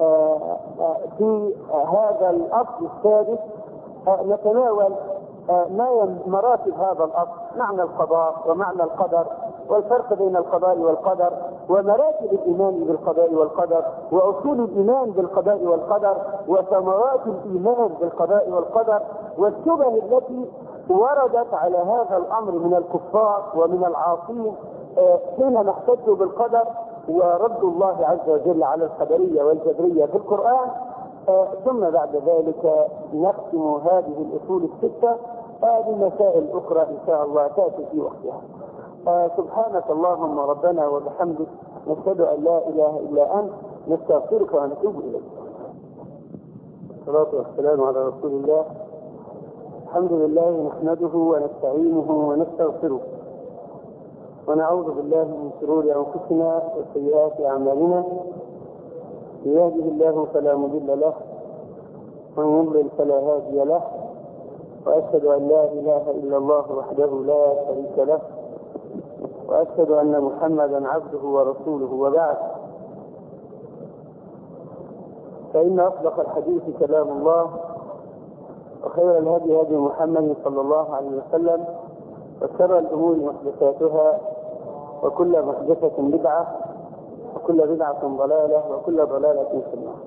في هذا الأصل السادس نتناول مراتب هذا الأصل، معنى القضاء ومعنى القدر، والفرق بين القضاء والقدر، ومراتب الإيمان بالقضاء والقدر، وأصول الإيمان بالقضاء والقدر، وثمرات الإيمان بالقضاء والقدر، والشبه التي وردت على هذا الأمر من الكفار ومن العاصين حين احتجوا بالقدر ورد الله عز وجل على القدرية والجبرية في القرآن. ثم بعد ذلك نختم هذه الأصول الستة بمسائل أخرى إن شاء الله تأتي في وقتها. سبحانك اللهم ربنا وبحمدك، نشهد أن لا إله إلا أنت، نستغفرك ونتوب إليك. الصلاة والسلام على رسول الله. الحمد لله نحمده ونستعينه ونستغفره ونعوذ بالله من شرور أنفسنا وسيئات أعمالنا. يهده الله فلا مضل له ومن يضلل فلا هادي له، وأشهد أن لا إله إلا الله وحده لا شريك له، وأشهد أن محمدا عبده ورسوله. وبعد، فإن أصدق الحديث كلام الله، وخير الهدي هدي محمد صلى الله عليه وسلم، وشر الأمور محدثاتها، وكل محدثة بدعة، وكل بدعة ضلالة، وكل ضلالة في النار.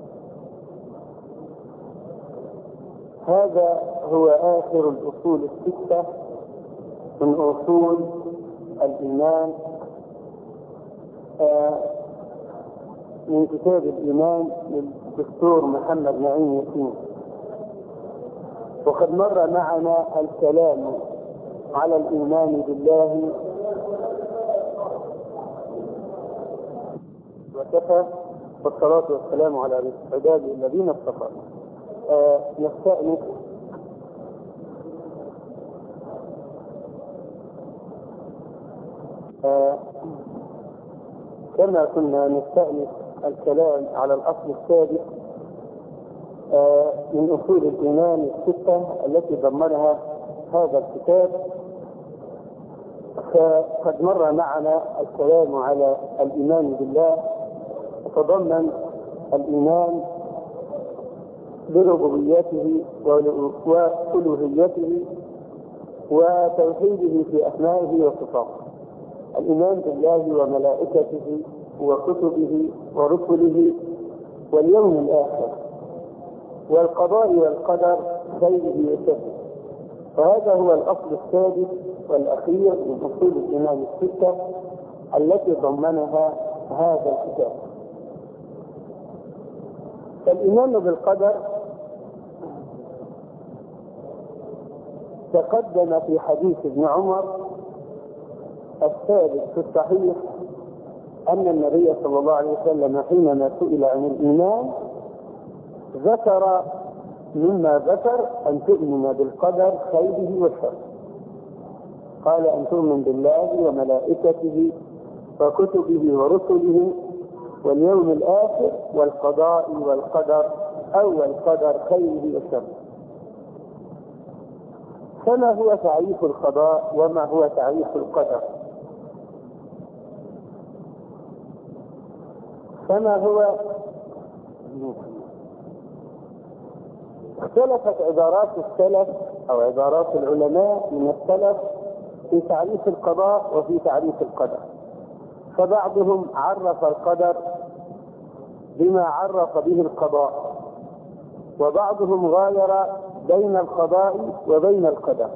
هذا هو آخر الأصول الستة من أصول الإيمان من كتاب الإيمان للدكتور محمد نعيم ياسين. وقد مر معنا الكلام على الإيمان بالله وكفى، والصلاة والسلام على عباده الذين اصطفى. نستأنف كما كنا نستأنف الكلام على الأصل السادس من أصول الإيمان الستة التي ضمنها هذا الكتاب. فقد مر معنا الكلام على الإيمان بالله، وتضمن الإيمان بربوبيته وألوهيته وتوحيده في أسمائه وصفاته. الإيمان بالله وملائكته وكتبه ورسله واليوم الآخر والقضاء والقدر خيره وشره. فهذا هو الأصل السادس والأخير من أصول الإيمان الستة التي ضمنها هذا الكتاب. فالإيمان بالقدر تقدم في حديث ابن عمر الثابت في الصحيح أن النبي صلى الله عليه وسلم حينما سئل عن الإيمان ذكر مما ذكر أن تؤمن بالقدر خيره وشره. قال أن تؤمن بالله وملائكته وكتبه ورسله واليوم الآخر والقضاء والقدر أو القدر خيره وشره. فما هو تعريف القضاء وما هو تعريف القدر؟ فما هو اختلفت عبارات السلف أو عبارات العلماء من السلف في تعريف القضاء وفي تعريف القدر. فبعضهم عرف القدر بما عرف به القضاء، وبعضهم غاير بين القضاء وبين القدر.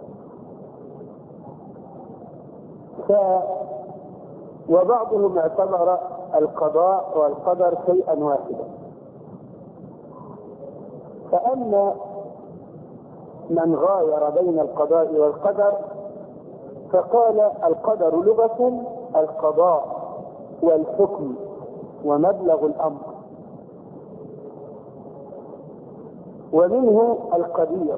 وبعضهم اعتبر القضاء والقدر شيئا واحدا. فأما من غاير بين القضاء والقدر فقال القدر لغة القضاء والحكم ومبلغ الأمر، ومنه القدير،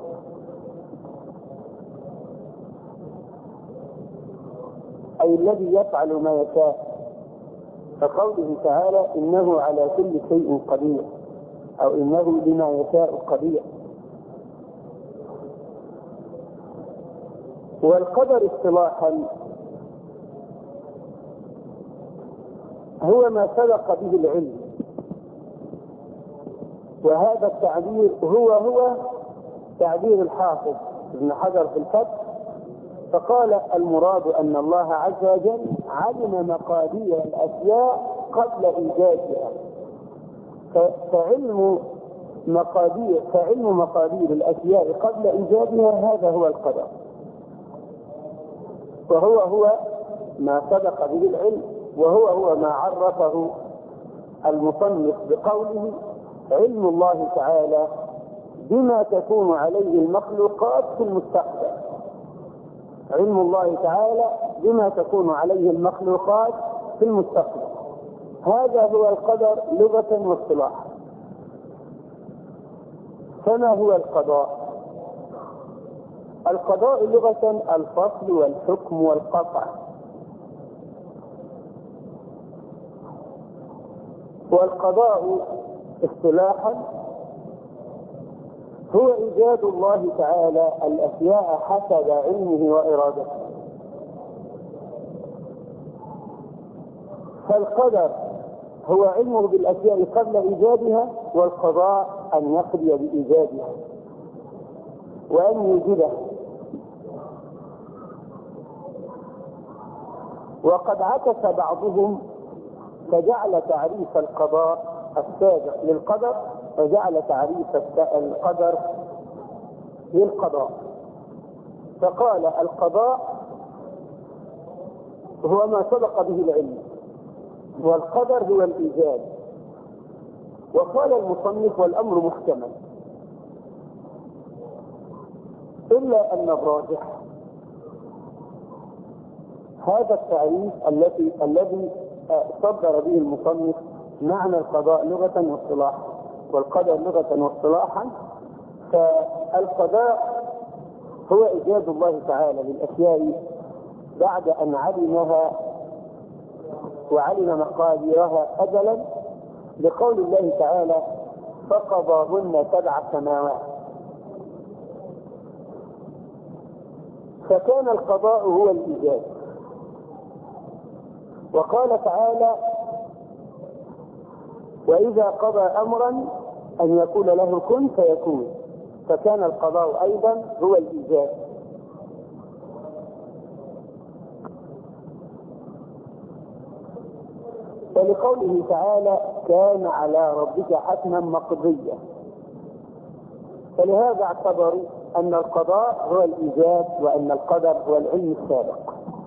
أي الذي يفعل ما يشاء، فقوله تعالى إنه على كل شيء قدير أو إنه لما يشاء قدير. والقدر اصطلاحا هو ما سبق به العلم، وهذا التعبير هو تعبير الحافظ ابن حجر في الفتح، فقال المراد أن الله عز وجل علم مقادير الأشياء قبل إيجادها. فعلم مقادير الأشياء قبل إيجادها هذا هو القدر، وهو ما سبق به العلم، وهو ما عرفه المصنف بقوله علم الله تعالى بما تكون عليه المخلوقات في المستقبل. علم الله تعالى بما تكون عليه المخلوقات في المستقبل، هذا هو القدر لغة واصطلاحا. فما هو القضاء؟ القضاء لغة الفصل والحكم والقطع، والقضاء اصطلاحا هو إيجاد الله تعالى الأشياء حسب علمه وإرادته. فالقدر هو علمه بالأشياء قبل إيجادها، والقضاء أن يقضي بإيجادها وأن يوجدها. وقد عكس بعضهم فجعل تعريف القضاء السابق للقدر وجعل تعريف القدر للقضاء، فقال القضاء هو ما سبق به العلم، والقدر هو الإيجاد. وقال المصنف والأمر محتمل، إلا أن الراجح هذا التعريف الذي صدر به المصنف معنى القضاء لغة واصطلاحا والقدر لغة واصطلاحا. فالقضاء هو إيجاد الله تعالى للأشياء بعد أن علمها وعلم مقاديرها أجلا، لقول الله تعالى فقضاهن 7 سماوات. فكان القضاء هو الإيجاد. وقال تعالى وإذا قضى أمرا أن يقول له كن فيكون، فكان القضاء أيضا هو الإيجاد. ولقوله تعالى كان على ربك حتما مقضيا. فلهذا اعتبروا أن القضاء هو الإيجاد وأن القدر هو العلم السابق.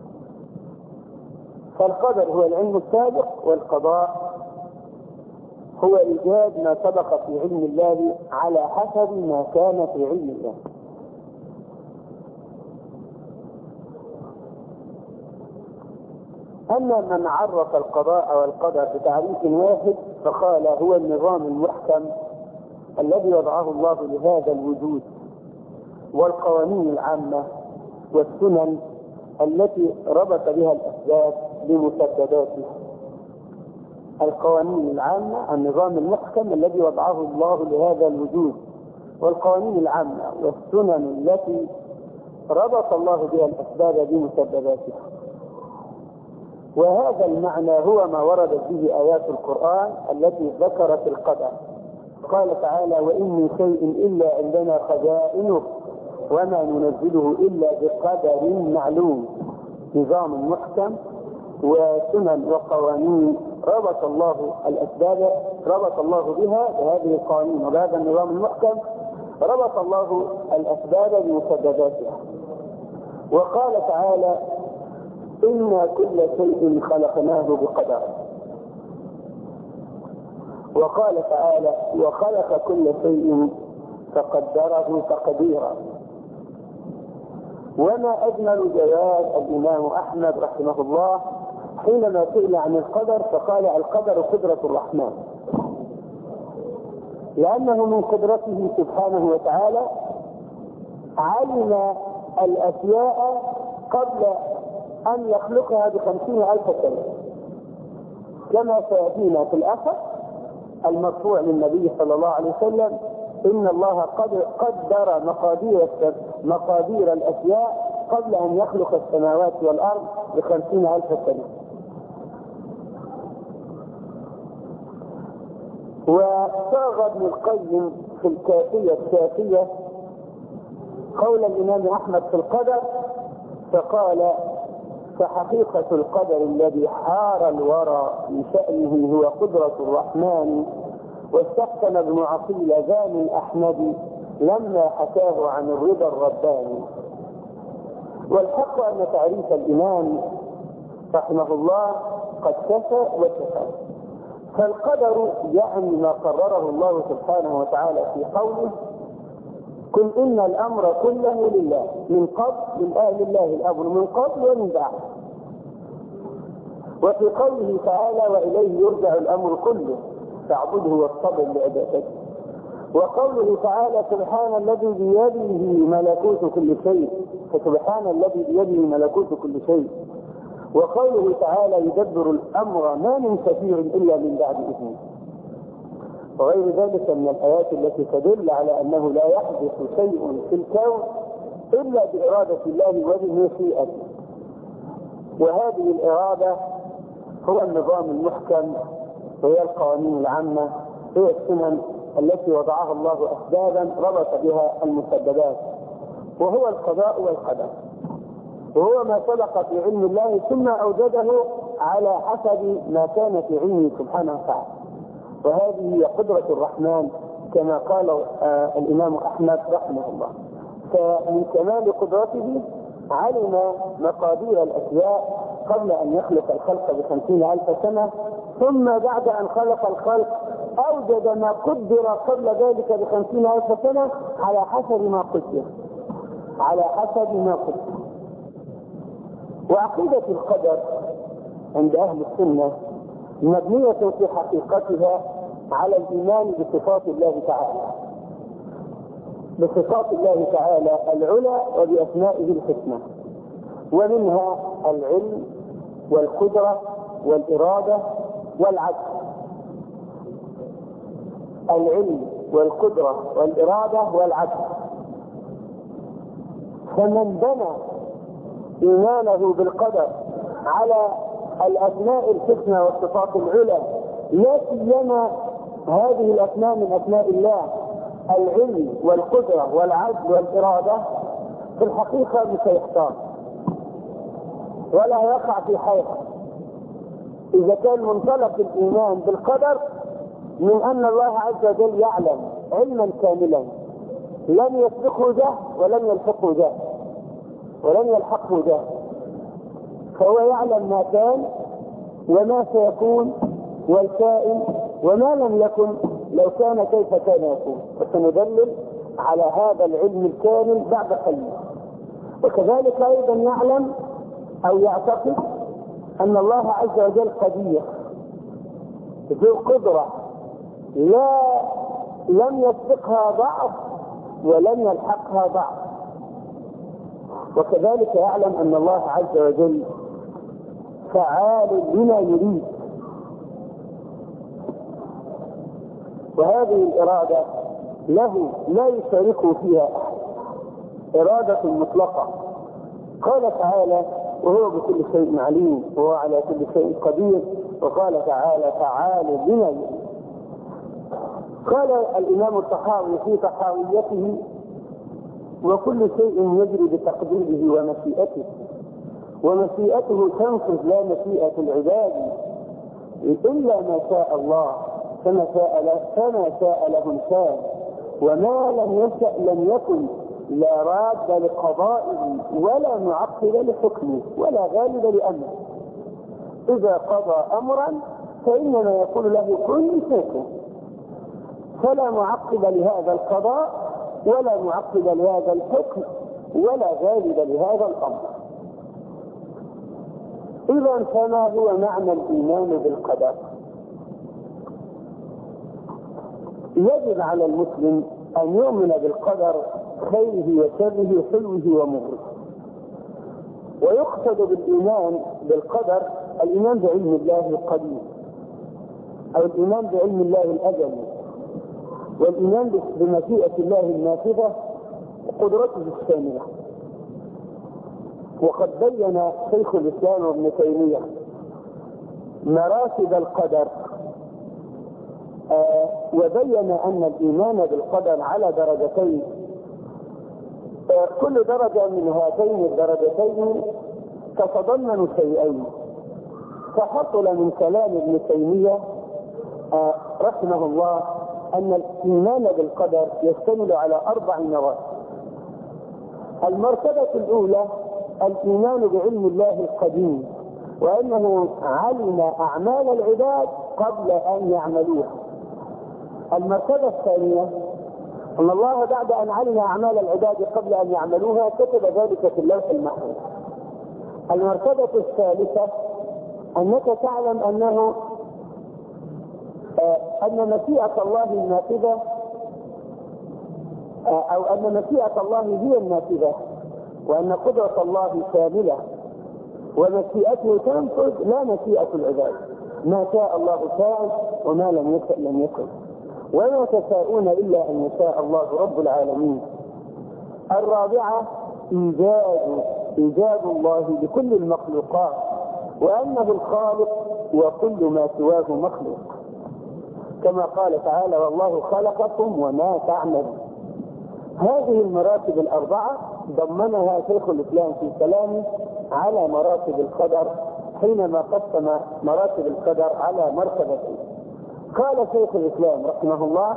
فالقدر هو العلم السابق والقضاء هو إيجاد ما سبق في علم الله على حسب ما كان في علم الله. أما من عرف القضاء والقدر بتعريف واحد فقال هو النظام المحكم الذي وضعه الله لهذا الوجود، والقوانين العامة والسنن التي ربط بها الأسباب بمسبباته. القوانين العامة، النظام المحكم الذي وضعه الله لهذا الوجود، والقوانين العامة والسنن التي ربط الله بها الأسباب بمسبباته. وهذا المعنى هو ما وردت به آيات القرآن التي ذكرت القدر. قال تعالى وإن من شيء إلا عندنا خزائنه وما ننزله إلا بقدر معلوم. نظام محكم وسنن وقوانين ربط الله الأسباب، ربط الله بها بهذه القوانين وبهذا النظام المحكم، ربط الله الأسباب بمسبباتها. وقال تعالى إنا كل شيء خلقناه بقدر. وقال تعالى وخلق كل شيء فقدره تقديرا. وما أجمل جواب الإمام أحمد رحمه الله حينما سئل عن القدر فقال القدر قدرة الرحمن، لأنه من قدرته سبحانه وتعالى علم الأشياء قبل أن يخلقها ب50,000 سنة، كما سيأتينا في الأثر المرفوع للنبي صلى الله عليه وسلم إن الله قدر مقادير الأشياء قبل أن يخلق السماوات والأرض ب50,000 سنة. وصاغ ابن القيم في الكافية الشافية قول الإمام أحمد في القدر فقال فحقيقة القدر الذي حار الورى في شأنه هو قدرة الرحمن. واستحسن ابن عقيل ذان الأحمد لما حكاه عن الرضا الرباني. والحق أن تعريف الإمام رحمه الله قد كفى وكفى. فالقدر يعني ما قرره الله سبحانه وتعالى في قوله قل إن الأمر كله لله من قبل لله الأمر من قبل ومن بعد. وفي قوله تعالى وإليه يرجع الأمر كله فاعبده واصطبر لعبادته. وقوله تعالى سبحان الذي بيده ملكوت كل شيء فسبحان الذي بيده ملكوت كل شيء. وقوله تعالى يدبر الأمر ما من شفيع إلا من بعد إذنه. وغير ذلك من الآيات التي تدل على أنه لا يحدث شيء في الكون إلا بإرادة الله وبمشيئته. وهذه الإرادة هو النظام المحكم وهي القوانين العامة هي السنن التي وضعها الله أسبابا ربط بها المسببات، وهو القضاء والقدر، وهو ما سبق في علم الله ثم أوجده على حسب ما كان في علمه سبحانه وتعالى. وهذه هي قدرة الرحمن كما قال الإمام أحمد رحمه الله. فمن كمال قدرته علم مقادير الأشياء قبل أن يخلق الخلق ب50,000 سنة، ثم بعد أن خلق الخلق أوجد ما قدر قبل ذلك ب50,000 سنة على حسب ما قدر، على حسب ما قدر. وعقيدة القدر عند أهل السنة مبنية في حقيقتها على الإيمان بصفات الله تعالى، بصفات الله تعالى العلى وبأسمائه الحسنى، ومنها العلم والقدرة والإرادة والعدل. العلم والقدرة والإرادة والعدل. فمن بنى إيمانه بالقدر على الأسماء الحسنى والصفات العلى، لا سيما هذه الأسماء من أسماء الله العلم والقدرة والعدل والإرادة، في الحقيقة مش هيحتار ولا يقع في حيرة، إذا كان منطلق الإيمان بالقدر من أن الله عز وجل يعلم علما كاملا لن يسبقه ده ولن يلحقه ده ولن يلحقه ده، فهو يعلم ما كان وما سيكون والكائن وما لم يكن لو كان كيف كان يكون، وسندلل على هذا العلم الكامل بعد قليل. وكذلك أيضا يعلم أو يعتقد أن الله عز وجل قدير ذو قدرة لم يسبقها ضعف ولم يلحقها ضعف. وكذلك يعلم أن الله عز وجل فعال لما يريد، وهذه الإرادة له لا يشاركه فيها أحد، إرادة مطلقة. قال تعالى: وهو بكل شيء عليم وهو على كل شيء قدير. وقال تعالى: فعال لما يريد. قال الإمام الطحاوي في طحاويته: وكل شيء يجري بتقديره ومشيئته، ومشيئته تنفذ لا مشيئة العباد إلا ما شاء الله، فما شاء له كان، وما لم يشأ لم يكن، لا راد لقضائه ولا معقب لحكمه ولا غالب لأمره. إذا قضى أمرا فإنما يقول له كن فيكون، فلا معقب لهذا القضاء ولا معقب لهذا الحكم ولا غالب لهذا الأمر. إذا فما هو معنى الإيمان بالقدر؟ يجب على المسلم أن يؤمن بالقدر خيره وشره حلوه ومره. ويقصد بالإيمان بالقدر الإيمان بعلم الله القديم، أو الإيمان بعلم الله الأزلي، والإيمان بمشيئة الله النافذة وقدرته الشاملة. وقد بين شيخ الإسلام ابن تيمية مراتب القدر، وبين أن الإيمان بالقدر على درجتين، كل درجة من هاتين الدرجتين تتضمن شيئين. فحصل من كلام ابن تيمية رحمه الله أن الإيمان بالقدر يشتمل على 4 مراتب. المرتبة الأولى الإيمان بعلم الله القديم، وأنه علم أعمال العباد قبل أن يعملوها. المرتبة الثانية أن الله بعد أن علم أعمال العباد قبل أن يعملوها كتب ذلك في اللوح المحفوظ. المرتبة الثالثة أنك تعلم أن مشيئة الله النافذة، أو أن مشيئة الله هي النافذة، وأن قدرة الله كاملة، ومشيئته تنفذ لا مشيئة العباد. ما شاء الله كان وما لم يشأ لم يكن، وما تشاءون إلا أن يشاء الله رب العالمين. الرابعة إيجاد الله لكل المخلوقات، وأنه الخالق وكل ما سواه مخلوق، كما قال تعالى: والله خلقكم وما تعملون. هذه المراتب ال4 ضمنها شيخ الإسلام في كلامه على مراتب القدر، حينما قسم مراتب القدر على مرتبتين. قال شيخ الإسلام رحمه الله: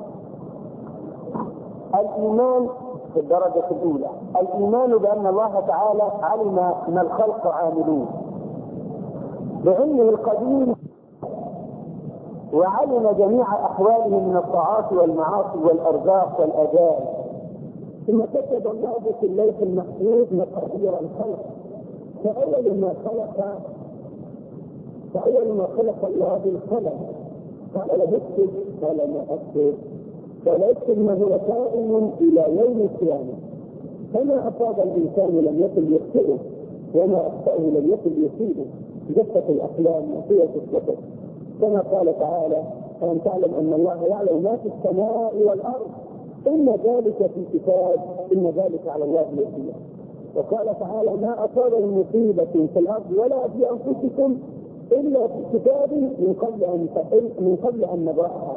الإيمان في الدرجة الأولى الإيمان بأن الله تعالى علم ما الخلق عاملون بعلمه القديم، وعلم جميع أحوالهم من الطاعات والمعاصي والأرزاق والأجال. ثم كتب الله في اللوح المحفوظ مقادير الخلق، فأول ما خلق الله بالقلم قال له اكتب، قال ما اكتب، قال اكتب ما هو كائن الى يوم القيامه، فما اصاب الانسان لم يكن يخطئه، وما اخطاه لم يكن يصيبه، جفت الاقلام وطيت الكتب، كما قال تعالى: أن تعلم أن الله يعلم ما في السماء والأرض، إن ذلك في كتاب، إن ذلك على الله يسير. وقال تعالى: ما أصاب من مصيبة في الأرض ولا في أنفسكم إلا في كتاب من قبل أن نبرأها.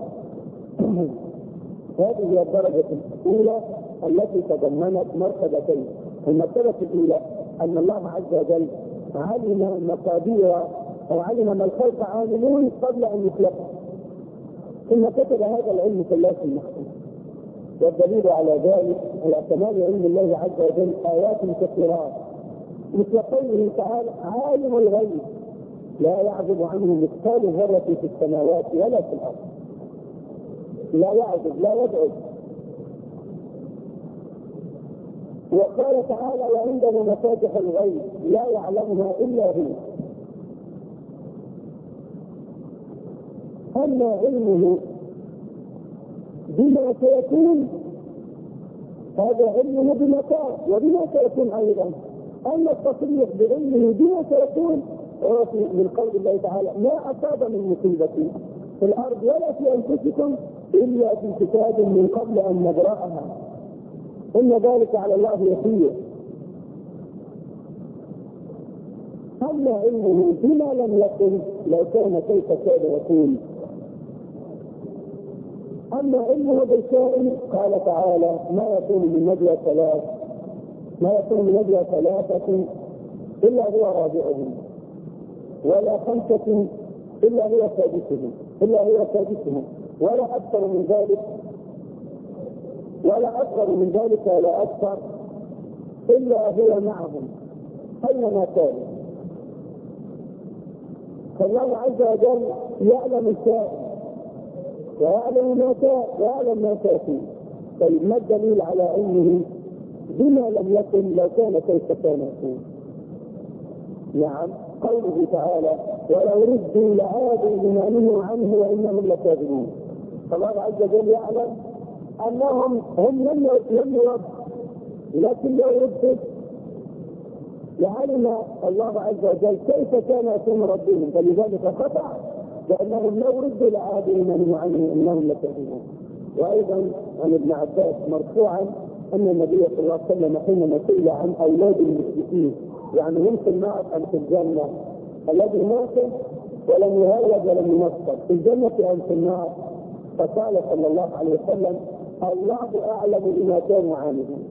هذه هي الدرجة الأولى التي تضمنت مرتبتين. المرتبة الأولى أن الله عز وجل علم مقادير أو علم ما الخلق عاملون قبل أن يخلقوا، ثم كتب هذا العلم في اللوح المحفوظ. والدليل على ذلك على كمال علم الله عز وجل آيات كثيرات، مثل قوله تعالى: عالم الغيب لا يعزب عنه مثقال ذرة في السماوات ولا في الأرض. لا يعزب، لا يبعد. وقال تعالى: وعنده مفاتح الغيب لا يعلمها إلا هو. أما علمه بما سيكون هذا علمه بما كان وبما سيكون أيضا. أما التصريح بعلمه بما سيكون هو من قول الله تعالى: ما أصاب من مصيبة في الأرض ولا في أنفسكم إلا في كتاب من قبل أن نبرأها إن ذلك على الله يسير. أما علمه بما لم يكن لو كان كيف كان يكون. أما علمه بالكائن قال تعالى: ما يكون من نجوى ثلاثة إلا هو رابعهم ولا خمسة إلا هو سادسهم ولا أكثر من ذلك ولا أصغر من ذلك ولا أكثر إلا هو معهم أينما كانوا. فالله عز وجل يعلم الكائن ويعلم ما سيكون. طيب ما الدليل على علمه بما لم يكن لو كان كيف كان يكون؟ نعم، قوله تعالى: ولو ردوا لعادوا لما نهوا عنه وإنهم لكاذبون. فالله عز وجل يعلم أنهم لم يردوا، لكن لو ردوا لعلم الله عز وجل كيف كان يكون ردهم، فلذلك قطع لأنهم لو ردوا لعادوا لما نهوا عنه وإنهم لكاذبون. وأيضا عن ابن عباس مرفوعا أن النبي صلى الله عليه وسلم حينما سئل عن أولاد المشركين، يعني هم في النار أم في الجنة، الذي مات ولم يهود ولم ينصر في الجنة أم في النار، فقال صلى الله عليه وسلم: الله أعلم بما كانوا عاملين.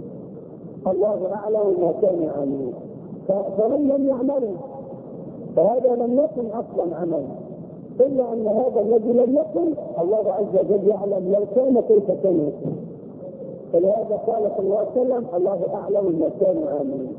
فمن لم يعملوا فهذا لم يكن أصلا عمل، إلا أن هذا الذي لم يكن الله عز وجل يعلم لو كان كيف كان يكون. فلهذا قال صلى الله عليه وسلم: الله أعلم بما كانوا عاملين.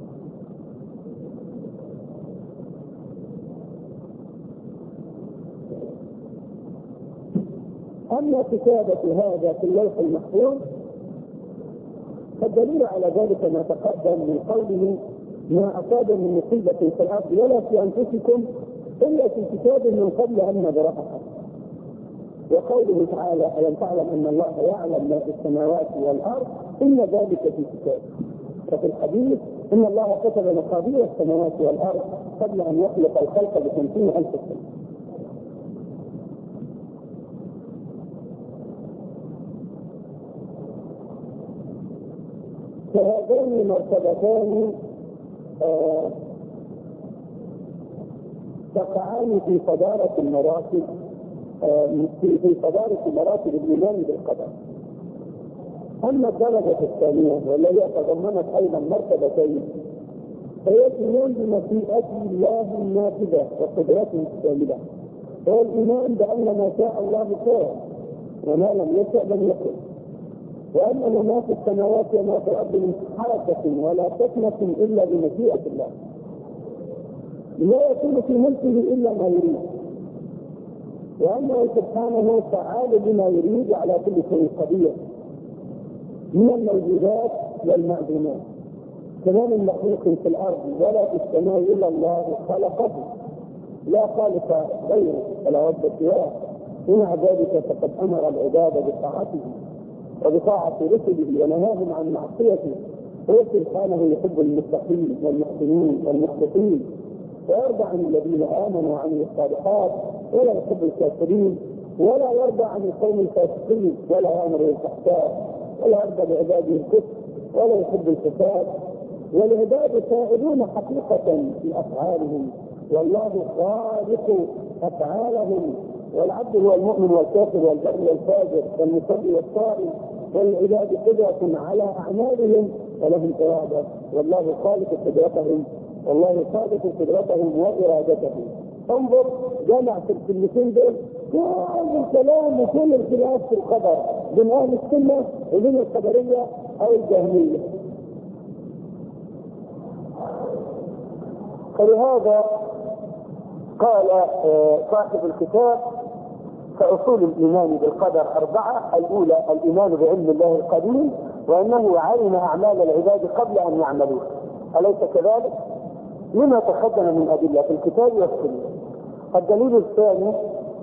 أما كتابة هذا في اللوح المحفوظ فالدليل على ذلك ما تقدم من قوله: ما أصاب من مصيبة في الأرض ولا في أنفسكم إلا في كتاب من قبل أن نبرأها. وقوله تعالى: ألم تعلم أن الله يعلم ما في السماوات والأرض إن ذلك في كتاب. وفي الحديث: إن الله كتب مقادير السماوات والأرض قبل أن يخلق الخلق ب50,000 سنة. فهذان مرتبتان تقعان في صدارة المراتب، في صدارة مراتب الإيمان بالقدر. أما الدرجة الثانية والتي تضمنت أيضا مرتبتين فهي الإيمان بمشيئة الله النافذة وقدرته الكاملة، هو الإيمان بأن ما شاء الله كان وما لم يشأ لم يكن، وأن ما في السماوات وما في الأرض من حركة ولا سكنة إلا بمشيئة الله، لا يكون في ملكه إلا ما يريد، وأنه سبحانه فعال بما يريد على كل شيء قدير من الموجودات والمعدومات. كما من مخلوق في الأرض ولا في السماء إلا الله خلقه لا خالق غيره ولا رب سواه، ومع ذلك فقد أمر العباد بطاعته وبطاعة رسله ونهاهم عن معصيته. هو سبحانه يحب المتقين والمحسنين والمخلصين ويرضى عن الذين آمنوا وعملوا الصالحات ولا يحب الكافرين ولا يرضى عن القوم الفاسقين ولا يأمر بالفحشاء ولا يرضى بعباده الكفر ولا يحب الفساد. والعباد سائلون حقيقة في أفعالهم والله خالق أفعالهم، والعبد هو المؤمن والكافر والبر والفاجر والمصلي والصائم، والعباد قدرة على أعمالهم ولهم إرادة، والله خالق قدرتهم وإرادتهم. انظر جمع في الكلمتين دول كل الكلام وكل الخلاف في القدر بين اهل السنه وبين القدريه او الجهميه. فلهذا قال صاحب الكتاب: فأصول الإيمان بالقدر 4. الأولى الإيمان بعلم الله القديم، وأنه علم أعمال العباد قبل أن يعملوه، أليس كذلك؟ لما تقدم من أدلة في الكتاب والسنة. الدليل الثاني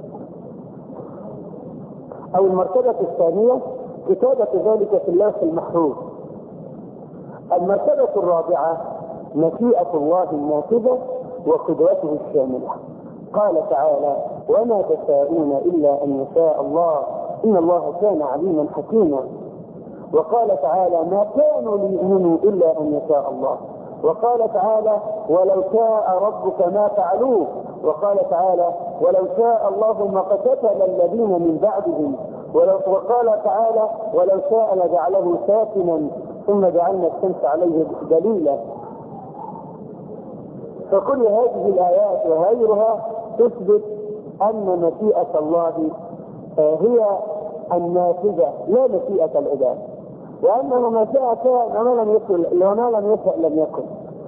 أو المرتبة الثانية كتابة ذلك في اللوح المحفوظ. المرتبة الرابعة مشيئة الله النافذة وقدرته الشاملة. قال تعالى: وما تشاءون إلا أن يشاء الله إن الله كان عليما حكيما. وقال تعالى: ما كانوا ليؤمنوا إلا أن يشاء الله. وقال تعالى: ولو شاء ربك ما فعلوه. وقال تعالى: ولو شاء الله ما قتل الذين من بعدهم. وقال تعالى: ولو شاء لجعله ساكنا ثم جعلنا الشمس عليه دليلا. فكل هذه الآيات وغيرها تثبت أن مشيئة الله هي النافذة لا مشيئة العباد، وأنه ما شاء كان وما لم يكن وما لم يشأ لم يكن،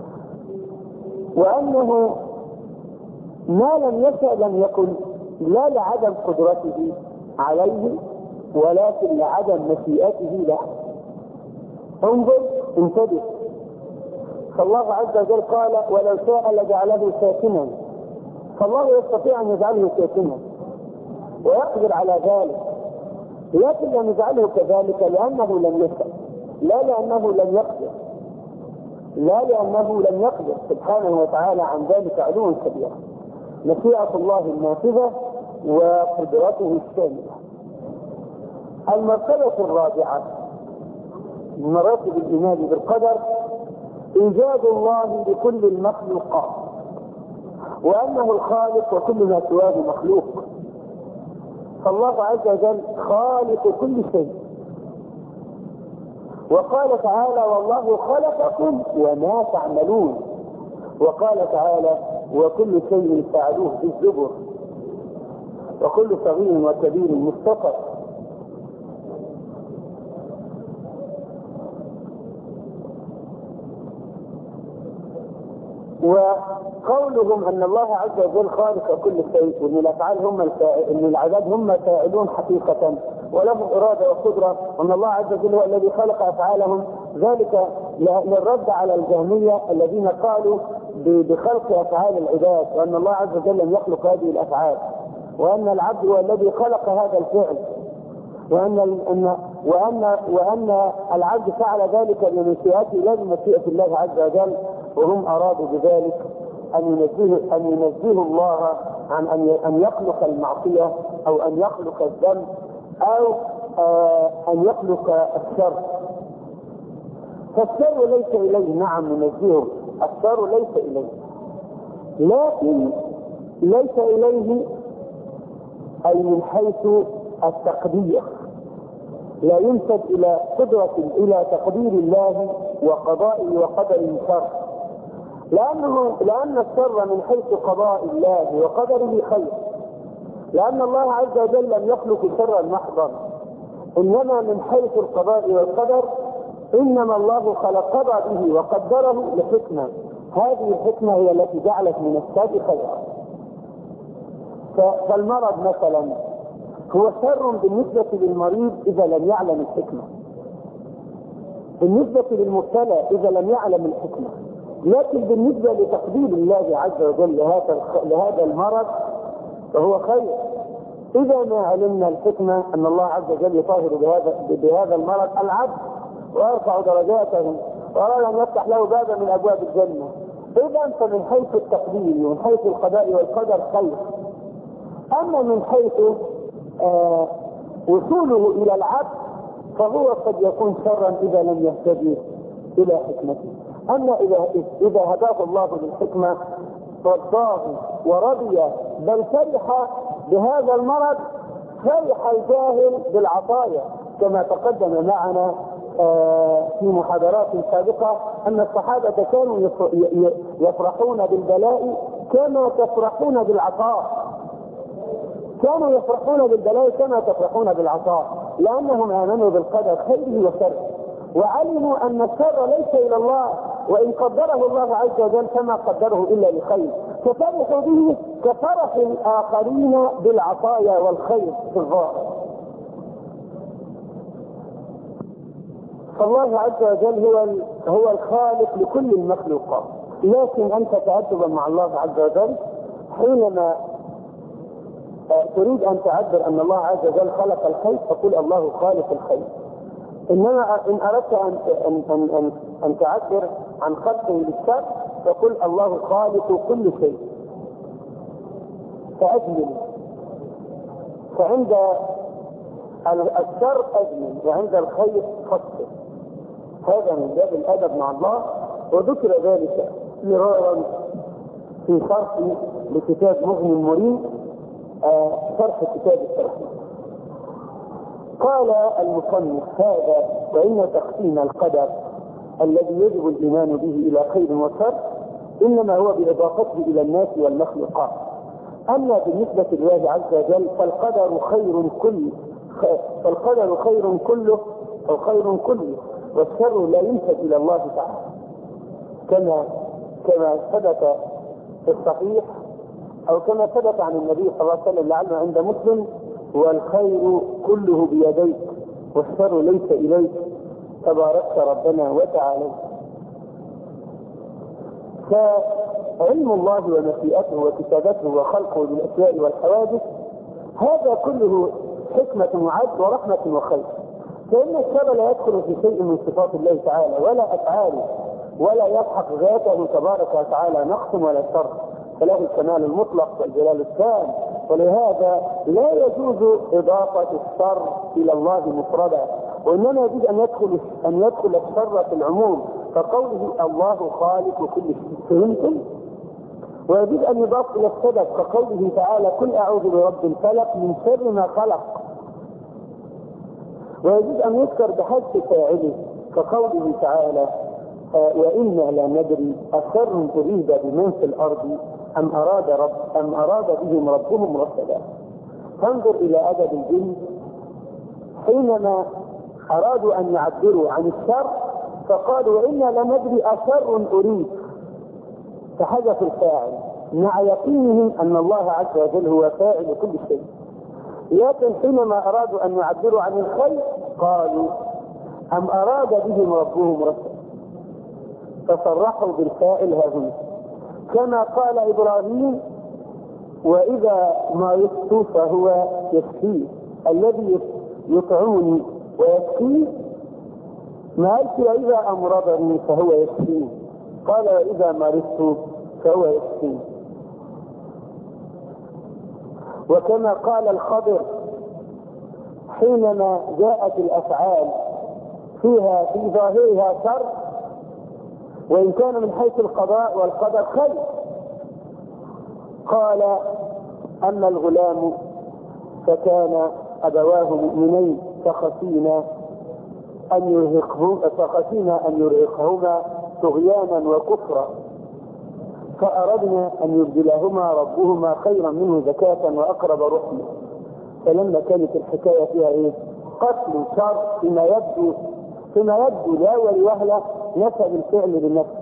وأنه ما لم يشأ لم يكن لا لعدم قدرته عليه ولكن لعدم مشيئته له. انظر انتبه، فالله عز وجل قال: ولو شاء لجعله ساكنا. فالله يستطيع أن يجعله ساكنا ويقدر على ذلك، لكن لم يجعله كذلك لأنه لم يشأ، لا لأنه لم يقدر، لا لأنه لم يقدر سبحانه وتعالى عن ذلك علوا كبيرا. مشيئة الله النافذة وقدرته الشاملة. المرتبة الرابعة من مراتب الإيمان بالقدر إيجاد الله لكل المخلوقات، وأنه الخالق وكل ما سواه مخلوق. فالله عز وجل خالق كل شيء. وقال تعالى: والله خلقكم وما تعملون. وقال تعالى: وكل شيء فعلوه في الزبر وكل صغير وكبير مستقر. وقولهم ان الله عز وجل خالق كل شيء، وان الافعال ان العباد هم فاعلون حقيقه ولهم اراده وقدره، وان الله عز وجل هو الذي خلق افعالهم، ذلك للرد على الجهميه الذين قالوا بخلق افعال العباد، وان الله عز وجل لم يخلق هذه الافعال، وان العبد هو الذي خلق هذا الفعل، وان العبد فعل ذلك بمشيئته لا بمشيئه الله عز وجل. وهم أرادوا بذلك أن ينزهوا الله عن أن يخلق المعصية أو أن يخلق الذنب أو أن يخلق الشر. فالشر ليس إليه، نعم ننزهه، الشر ليس إليه، لكن ليس إليه أي من حيث التقدير، لا ينسب إلى تقدير الله وقضائه وقدره شر، لأن الشر من حيث قضاء الله وقدره خير، لأن الله عز وجل لم يخلق شرا محضا، إنما من حيث القضاء والقدر إنما الله قضى به وقدره لحكمة، هذه الحكمة هي التي جعلت من الشر خيرا. فالمرض مثلا هو شر بالنسبة للمريض إذا لم يعلم الحكمة، بالنسبة للمبتلى إذا لم يعلم الحكمة، لكن بالنسبة لتقدير الله عز وجل لهذا المرض فهو خير. إذا ما علمنا الحكمة أن الله عز وجل يطهر بهذا المرض العبد ويرفع درجاته وأراد أن يفتح له بابا من أبواب الجنة، إذا فمن حيث التقدير ومن حيث القضاء والقدر خير. أما من حيث وصوله إلى العبد فهو قد يكون شرا إذا لم يهتدي إلى حكمته. أما إذا هداه الله للحكمة رضاه ورضي، بل فرح بهذا المرض فرح الجاهل بالعطايا، كما تقدم معنا في محاضرات سابقة أن الصحابة كانوا يفرحون بالبلاء كما تفرحون بالعطاء، كانوا يفرحون بالبلاء كما تفرحون بالعطاء، لأنهم آمنوا بالقدر خيره وشره، وعلموا أن الشر ليس إلى الله، وإن قدره الله عز وجل فما قدره إلا لخير، ففرحوا به كفرح الآخرين بالعطايا والخير في الظاهر. فالله عز وجل هو الخالق لكل المخلوقات، لكن أنت تأدبا مع الله عز وجل حينما تريد أن تعبر أن الله عز وجل خلق الخير فقل الله خالق الخير، إنما إن أردت أن تعبر عن خلقه للشر فقل الله خالق كل شيء، فأجمل. فعند الشر أجمل وعند الخير فصل. هذا من باب الأدب مع الله، وذكر ذلك مرارا في شرح لكتاب مغني المريد، شرح كتاب التوحيد. قال المصنف هذا: وإن تقسيم القدر الذي يجب الإيمان به إلى خير وشر إنما هو بإضافته إلى الناس والمخلوقات. أما بالنسبة لله عز وجل فالقدر خير كله أو خير كله، والشر لا ينسب إلى الله تعالى، كما ثبت في الصحيح أو كما ثبت عن النبي صلى الله عليه وسلم لعله عند مسلم: والخير كله بيديك والشر ليس إليك تباركت ربنا وتعالى. فعلم الله ومشيئته وكتابته وخلقه للأشياء والحوادث هذا كله حكمة وعدل ورحمة وخير، فإن الشر لا يدخل في شيء من صفات الله تعالى ولا أفعاله، ولا يلحق ذاته تبارك وتعالى نقص ولا شر، فله الكمال المطلق والجلال التام، ولهذا لا يجوز إضافة الشر إلى الله مفردا، وإنما يجوز أن يدخل الشر في العموم، فقوله الله خالق كل شيء، فهمتم؟ ويجوز أن يضاف إلى السبب، كقوله تعالى: قل أعوذ برب الفلق من شر ما خلق. ويجوز أن يذكر بحذف فاعله، كقوله تعالى: وإنا لا ندري أشر أريد بمن في الأرض أم أراد بهم ربهم رشدا. فانظر إلى أدب الجن حينما أرادوا أن يعبروا عن الشر فقالوا: وإنا لا ندري أشر أريد، فحذف الفاعل مع يقينهم أن الله عز وجل هو فاعل كل شيء. لكن حينما أرادوا أن يعبروا عن الخير قالوا: أم أراد بهم ربهم رشدا، فصرحوا بالفاعل هذه، كما قال إبراهيم: وإذا ما يسقي فهو يسقي، الذي يطعمني ويسقي، ما قالش وإذا أمرضني فهو يسقي، قال: وإذا مرضت فهو يسقي. وكما قال الخضر حينما جاءت الأفعال فيها في ظاهرها شر وإن كان من حيث القضاء والقدر خير، قال: أما الغلام فكان أبواه مؤمنين فخشينا أن يرهقهما طغيانا وكفرا فأردنا أن يبدلهما ربهما خيرا منه زكاة وأقرب رحمة. فلما كانت الحكاية فيها قتل شر فيما يبدو لأول وهلة نسب الفعل للنفس،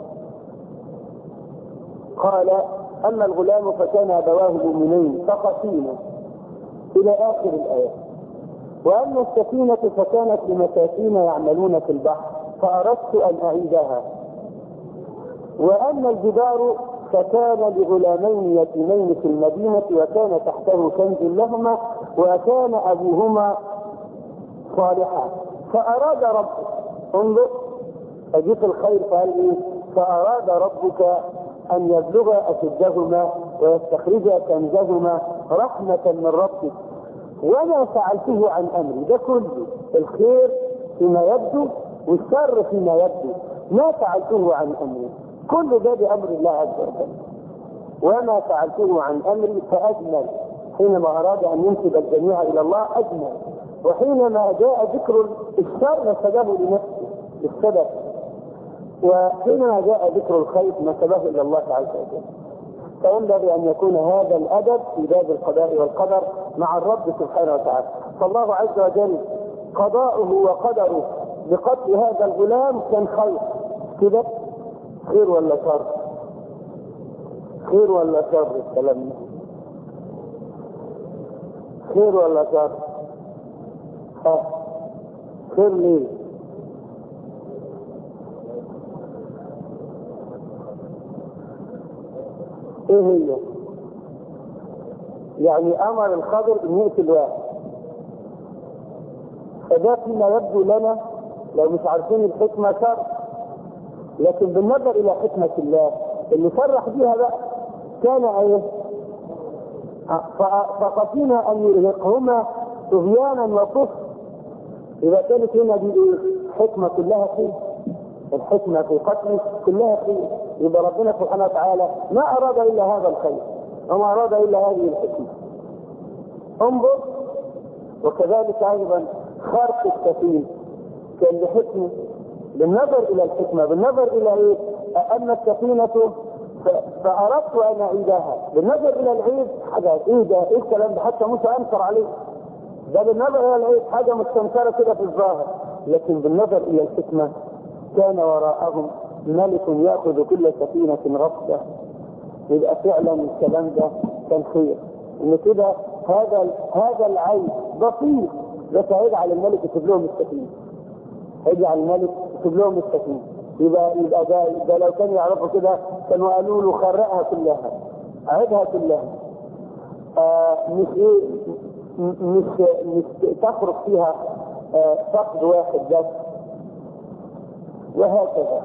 قال: أما الغلام فكان أبواه مؤمنين فخشينا إلى آخر الآية. وأما السفينة فكانت لمساكين يعملون في البحر فأردت أن أعيدها. وأما الجدار فكان لغلامين يتيمين في المدينة وكان تحته كنز لهما وكان أبوهما صالحا فأراد ربك، انظر أجيب الخير، فأراد ربك أن يبلغ أشدهما ويستخرج كنزهما رحمة من ربك وما فعلته عن أمري. ده كله الخير فيما يبدو والشر فيما يبدو، ما فعلته عن أمري، كل ده بأمر الله عز وجل. وما فعلته عن أمري فأجمل، حينما أراد أن ينسب الجميع إلى الله أجمل، وحينما جاء ذكر الشر نسبه لنفسه بالسبب، وحينما جاء ذكر الخير نسبه إلى الله عز وجل. فينبغي أن يكون هذا الأدب في باب القضاء والقدر مع الرب سبحانه وتعالى. فالله عز وجل قضاؤه وقدره بقتل هذا الغلام كان خير كده. خير ولا شر؟ خير ولا شر الكلام ده؟ خير ولا شر؟ خير ليه؟ ايه هي؟ يعني امر الخضر ان يقتل واحد، فده فيما يبدو لنا لو مش عارفين الحكمة شر، لكن بالنظر الى حكمة الله اللي صرح بيها بقى كان ايه؟ فخشينا ان يرهقهما طغيانا وكفر. اذا كانت هنا دي ايه؟ حكمة كلها خير، الحكمة في قتله كلها خير، يبقى ربنا سبحانه وتعالى ما اراد الا هذا الخير وما اراد الا هذه الحكمة. انظر، وكذلك ايضا خرق السفينة كان لحكمة، بالنظر الى الحكمة، بالنظر الى ايه؟ ان السفينة فاردت ان اعيدها، بالنظر الى العيد حاجة ايه ده؟ ايه الكلام ده؟ حتى موسى انكر عليه، ده بالنظر الى العيد حاجة مستنكرة كده في الظاهر، لكن بالنظر الى الحكمة كان وراءهم ملك يأخذ كل سفينة غصبة. يبقى فعلا الكلام ده كان خير، ان كده هذا العيب بسيط بس هيجعل الملك يسيب لهم السفينة، هيجعل الملك يسيب لهم السفينة. يبقى ده لو كانوا يعرفوا كده كانوا قالوا له خرقها كلها، عيدها كلها، مش تخرج فيها فقد واحد بس. وهكذا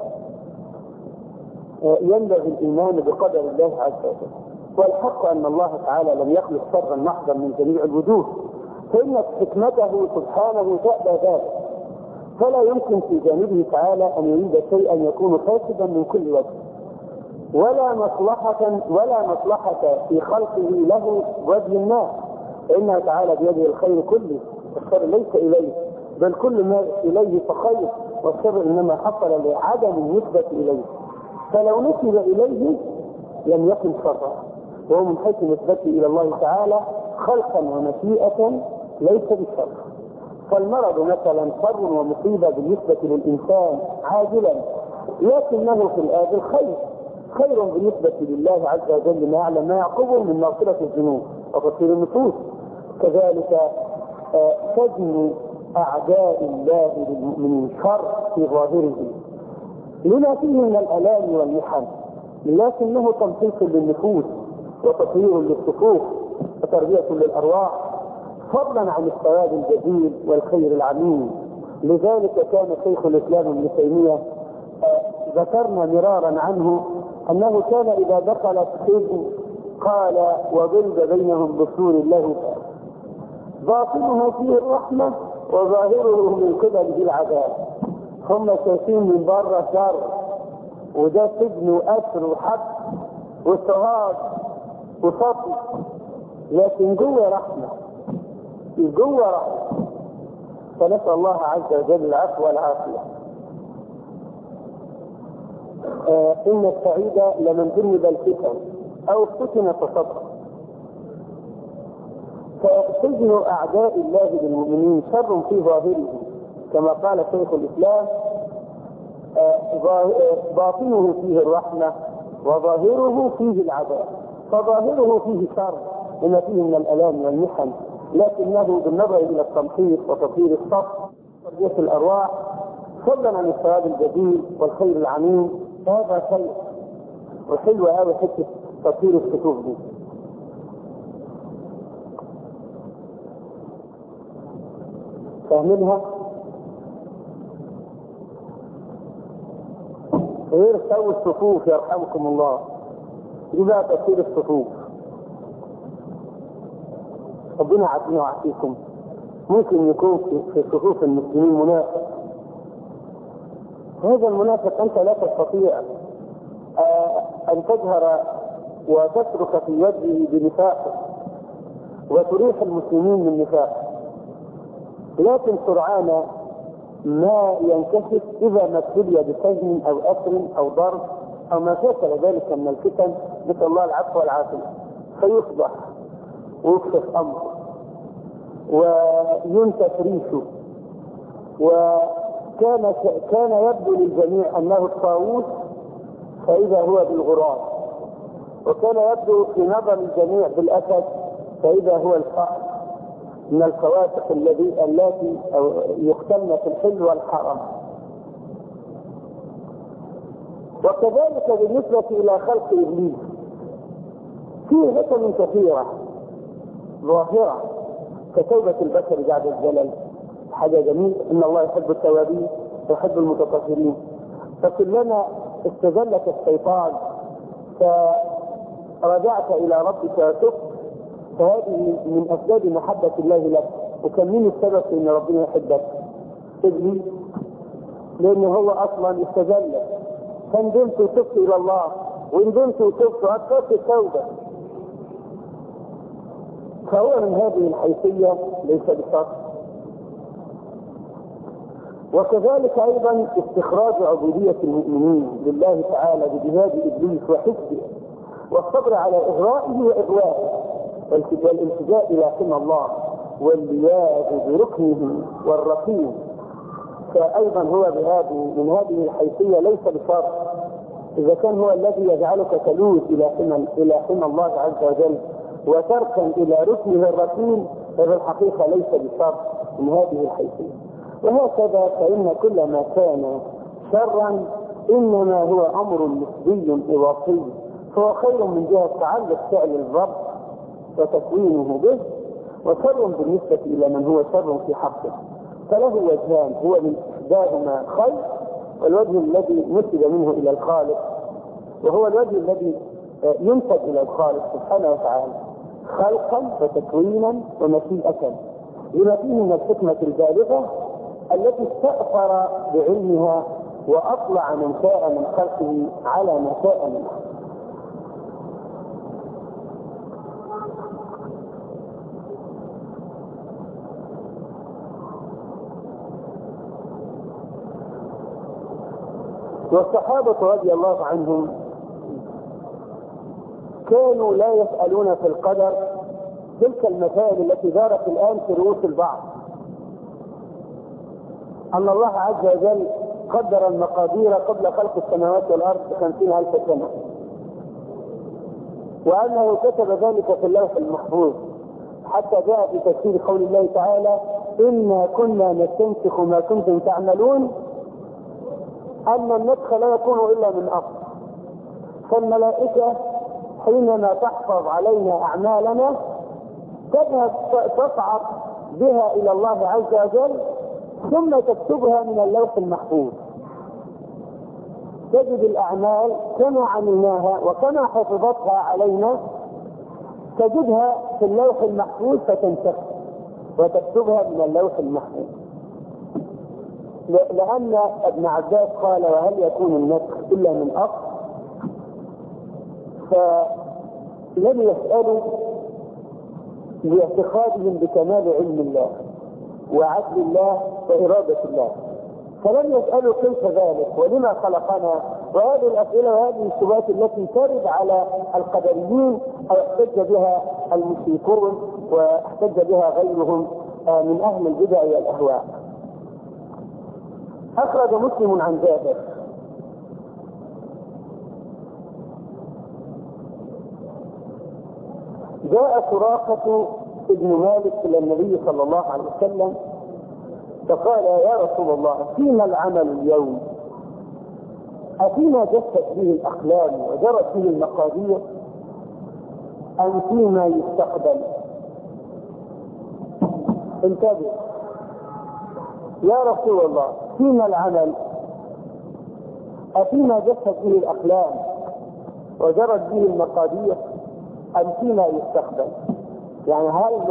ينبغي الإيمان بقدر الله عز وجل. والحق أن الله تعالى لم يخلق شرا محضا من جميع الوجوه، فإن حكمته سبحانه تأبى ذلك، فلا يمكن في جانبه تعالى أن يريد شيئا يكون فاسدا من كل وجه، ولا مصلحة في خلقه له وجه الناس، فإنه تعالى بيده الخير كله، والشر ليس إليه، بل كل ما إليه فخير، والشر إنما حصل لعدم النسبة إليه، فلو نسب إليه لم يكن شرا، وهو من حيث نسبته إلى الله تعالى خلقا ومشيئة ليس بالشر. فالمرض مثلا شر ومصيبة بالنسبة للإنسان عاجلا، لكنه في الآخر خير بالنسبة لله عز وجل، ما يعلم ما يعقبه من مغفرة الذنوب وتطهير النفوس. كذلك سجن أعداء الله للمؤمنين شر في ظاهره لما فيه من الآلام والمحن، لكنه تمحيص للنفوس وتطهير للصفوف وتربية للأرواح، فضلا عن الثواب الجزيل والخير العميم. لذلك كان شيخ الإسلام ابن تيمية ذكرنا مرارا عنه أنه كان إذا دخل السجن قال: وضرب بينهم بسور له باطنه فيه الرحمة وظاهره من قبله العذاب. هم شايفين من بره شر، وده سجن وأسر وحبس واضطهاد وسطو، لكن جوه رحمة، جوه رحمة. فنسأل الله عز وجل العفو والعافية. إن السعيد لمن جنب الفتن أو افتتن فصبر. فسجن أعداء الله للمؤمنين شر في ظاهره، كما قال شيخ الإسلام: باطنه فيه الرحمة وظاهره فيه العذاب. فظاهره فيه شر لما فيه من الألام والمحن، لكنه بالنظر إلى التمحيص وتطهير الصف وتربية الأرواح، فضلا عن الثواب الجزيل والخير العميم، هذا خير. وحلوة قوي حتة تطهير الصفوف دي. فاهمينها؟ غير سوي الصفوف يرحمكم الله، دي بقى تطهير الصفوف. ربنا يعافينا ويعافيكم. ممكن يكون في صفوف المسلمين منافق، هذا المنافق أنت لا تستطيع أن تجهر وتترك في وجهه بنفاقه وتريح المسلمين من نفاقه، لكن سرعان ما ينكشف إذا ما ابتلي بسجن أو أسر أو ضرب أو ما شاكل ذلك من الفتن، نسأل الله العفو والعافية، فيصبح ويكشف أمره وينتف ريشه، وكان يبدو للجميع أنه الطاووس فإذا هو بالغراب، وكان يبدو في نظر الجميع بالأسد فإذا هو الفأر من الفواسق التي يقتلن في الحل والحرام. وكذلك بالنسبة إلى خلق إبليس فيه حكم كثيرة ظاهرة كتوبة البشر بعد الزلل، حاجة جميلة، إن الله يحب التوابين ويحب المتطهرين. فكلما استذلك الشيطان فرجعت إلى ربك وتبت، فهذه من أسباب محبة الله لك. وكان من السبب في أن ربنا يحبك؟ إبليس، لأنه هو أصلا استذلك. فندمت وتبت إلى الله، وندمت وتبت وأكثرت التوبة. فهو من هذه الحيثية ليس بشرط. وكذلك أيضا استخراج عبودية المؤمنين لله تعالى بجهاد إبليس وحزبه، والصبر على إغرائه وإغوائه، والالتجاء إلى حمى الله واللياذ بركنه والرقيب. فأيضا هو من هذه الحيثية ليس بشرط. إذا كان هو الذي يجعلك تلوذ إلى حمى الله عز وجل وتركن إلى ركنه الرقيب، ففي الحقيقة ليس بشرط من هذه الحيثية. وهكذا فإن كل ما كان شرا إنما هو أمر نسبي إضافي، فهو خير من جهة تعلق فعل الرب وتكوينه به، وشر بالنسبة إلى من هو شر في حقه. فله وجهان، هو من إحداهما خير، والوجه الذي نسب منه إلى الخالق، وهو الوجه الذي ينسب إلى الخالق سبحانه وتعالى خلقا وتكوينا ومشيئة، لما فيه من الحكمة البالغة التي استأثر بعلمها وأطلع من شاء من خلقه على ما شاء منه. والصحابة رضي الله عنهم كانوا لا يسألون في القدر تلك المسائل التي دارت الآن في رؤوس البعض، أن الله عز وجل قدر المقادير قبل خلق السماوات والأرض ب50,000 سنة، وأنه كتب ذلك في اللوح المحفوظ، حتى جاء في تفسير قول الله تعالى: إنا كنا نستنسخ ما كنتم تعملون، أن النسخ لا يكون إلا من أصل. فالملائكة حينما تحفظ علينا أعمالنا تذهب تصعد بها إلى الله عز وجل، ثم تكتبها من اللوح المحفوظ. تجد الأعمال كما عملناها وكما حفظتها علينا، تجدها في اللوح المحفوظ فتنسخ وتكتبها من اللوح المحفوظ. لأن ابن عباس قال: وهل يكون النسخ إلا من أصل؟ فلم يسألوا لاعتقادهم بكمال علم الله وعدل الله وإرادة الله، فلم يسألوا كيف ذلك ولما خلقنا. وهذه الأسئلة وهذه الشبهات التي ترد على القدريين أو احتج بها المشركون واحتج بها غيرهم من أهل البدع والأهواء. أخرج مسلم عن جابر جاء سراقة ابن مالك إلى النبي صلى الله عليه وسلم فقال: يا رسول الله، فيما العمل اليوم؟ أفيما جفت به الأقلام وجرت به المقادير أم فيما يستقبل؟ انتبه يا رسول الله، فيما العمل؟ أفيما جفت به الأقلام وجرت به المقادير أم فيما يستقبل؟ يعني هل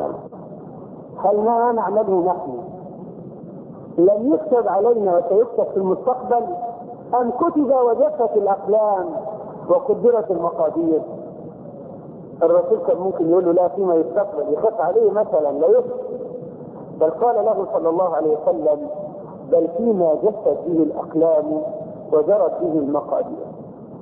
ما نعمله نحن لم يكتب علينا وسيكتب في المستقبل، أم كتب وجفت الأقلام وقدرت المقادير؟ الرسول كان ممكن يقول له: لا، فيما يستقبل، يخف عليه مثلا لا يكتب، بل قال له صلى الله عليه وسلم: بل فيما جفت به الأقلام وجرت به المقادير.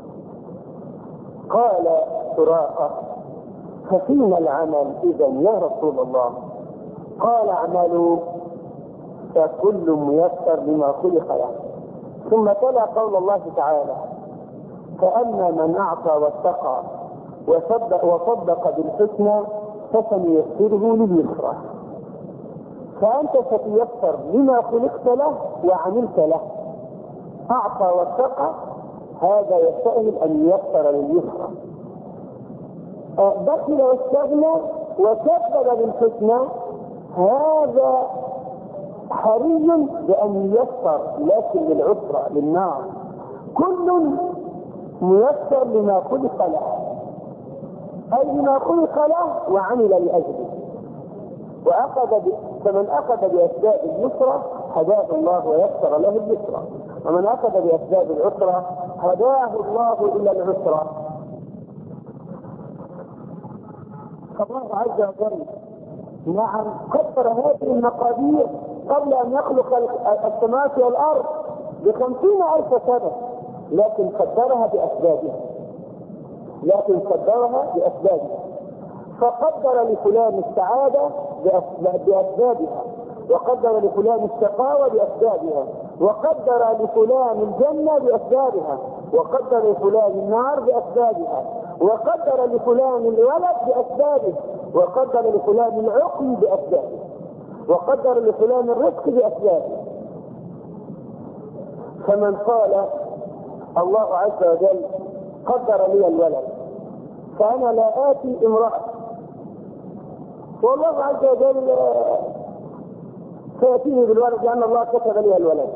قال سراقة: ففينا العمل إذا يا رسول الله؟ قال: اعملوا فكل ميسر لما خلق له. ثم تلا قول الله تعالى: فأما من أعطى واتقى وصدق بالحسنى فسنيسره لليسرى. فأنت ستيسر لما خلقت له وعملت له. أعطى واتقى، هذا يستأهل أن ييسر لليسرى. بخل واستغنى وكذب بالحسنى، هذا حري بأن ييسر لكن للعسرى للنار. كل ميسر لما خلق له، أي لما خلق له وعمل لأجله. فمن أخذ بأسباب اليسرى هداه الله ويسر له اليسرى، ومن أخذ بأسباب العسرى هداه الله إلى العسرى. الله عز وجل نعم قدر هذه المقادير قبل أن يخلق السماوات والأرض ب50,000 سنة، لكن قدرها بأسبابها. فقدر لفلان السعادة بأسبابها، وقدر لفلان الشقاوة بأسبابها، وقدر لفلان الجنة بأسبابها، وقدر لفلان النار بأسبابها، وقدر لفلان الولد بأسبابه، وقدر لفلان العقل بأسبابه، وقدر لفلان الرزق بأسبابه. فمن قال الله عز وجل قدر لي الولد فأنا لا آتي امرأة، والله عز وجل سيأتيني بالولد لأن الله كتب لي الولد،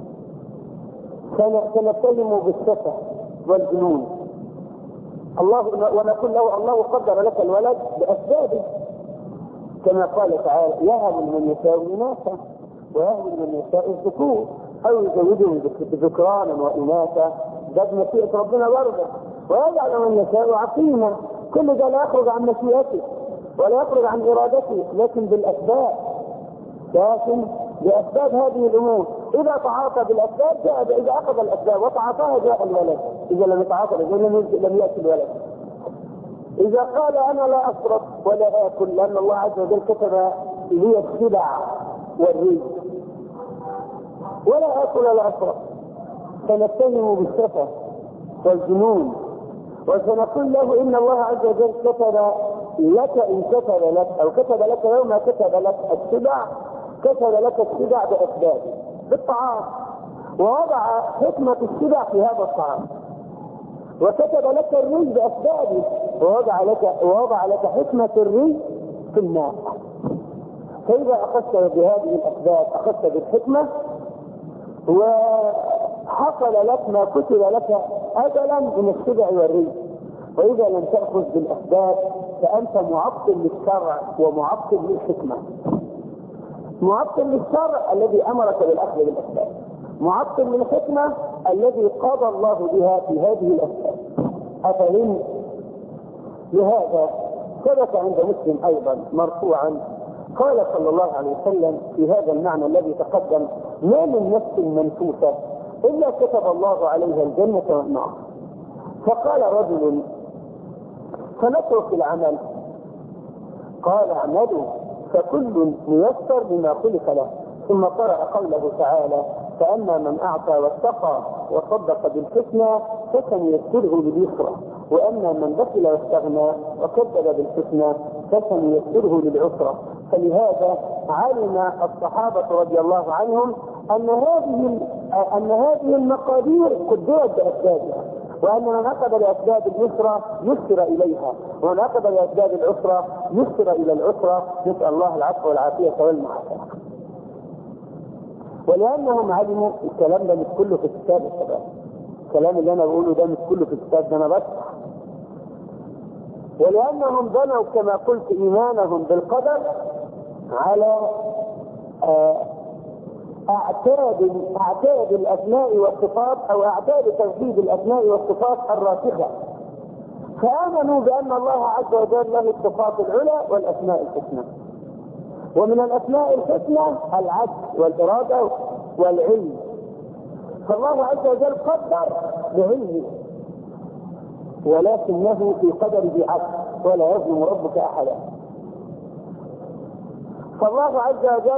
سنتهم بالسفة والجنون. ونقول له الله قدر لك الولد بأسبابه، كما قال تعالى: يهب من يشاء إناثا ويهب من يشاء الذكور أو يزوجهم ذكرانا وإناثا، ده بمشيئة ربنا برضه، ويجعل من يشاء عقيما. كل ده لا يخرج عن مشيئته ولا يخرج عن إرادته، لكن بالأسباب، بأسباب هذه الأمور. إذا تعاطى بالأسباب جاء، إذا أخذ الأسباب وتعاطاها جاء الولد، إذا لم يتعاطى لم يأتي الولد. إذا قال أنا لا أشرب ولا آكل لأن الله عز وجل كتب لي السبع والريح، ولا آكل ولا أشرب، فنتهم بالسفة والجنون، وسنقول له إن الله عز وجل كتب لك، إن كتب لك أو كتب لك يوم كتب لك السبع، كتب لك السبع بأسباب بالطعام، ووضع حكمة السبع في هذا الطعام، وكتب لك الري بأسبابه، ووضع لك حكمة الري في الماء. فإذا أخذت بهذه الأسباب أخذت بالحكمة، وحصل لك ما كتب لك أجلا من السبع والري. وإذا لم تأخذ بالأسباب فأنت معطل للشرع ومعطل للحكمة. معطل للشرع الذي أمرك بالأخذ بالأسباب، معطل للحكمة الذي قضى الله بها في هذه الأسباب. أفهم؟ لهذا ثبت عند مسلم أيضا مرفوعا قال صلى الله عليه وسلم في هذا المعنى الذي تقدم: ما من نفس منفوسة إلا كتب الله عليها الجنة والنار. فقال رجل: فنترك العمل؟ قال: اعملوا فكل ميسر لما خلق له. ثم قرأ قوله تعالى: فأما من أعطى واتقى وصدق بالحسنى فسنيسره لليسرى، وأما من بخل واستغنى وكذب بالحسنى فسنيسره للعسرى. فلهذا علم الصحابة رضي الله عنهم أن هذه المقادير قدرت بأسبابها، وأن من أخذ بأسباب اليسرى يسر إليها، ومن أخذ بأسباب العسرى يسر إلى العسرى. نسأل الله العفو والعافية والمعافاة. ولأنهم علموا الكلام ده مش كله في الكتاب الشباب، الكلام اللي أنا بقوله ده مش كله في الكتاب ده، أنا بشرح. ولأنهم بنوا كما قلت إيمانهم بالقدر على أعتاد الأسماء والصفات، أو أعتاد توحيد الأسماء والصفات الراسخة، فآمنوا بأن الله عز وجل له الصفات العلى والأسماء الحسنى، ومن الأسماء الحسنى العدل والإرادة والعلم. فالله عز وجل قدر بعلمه، ولكنه في قدره عدل ولا يظلم ربك أحدا. فالله عز وجل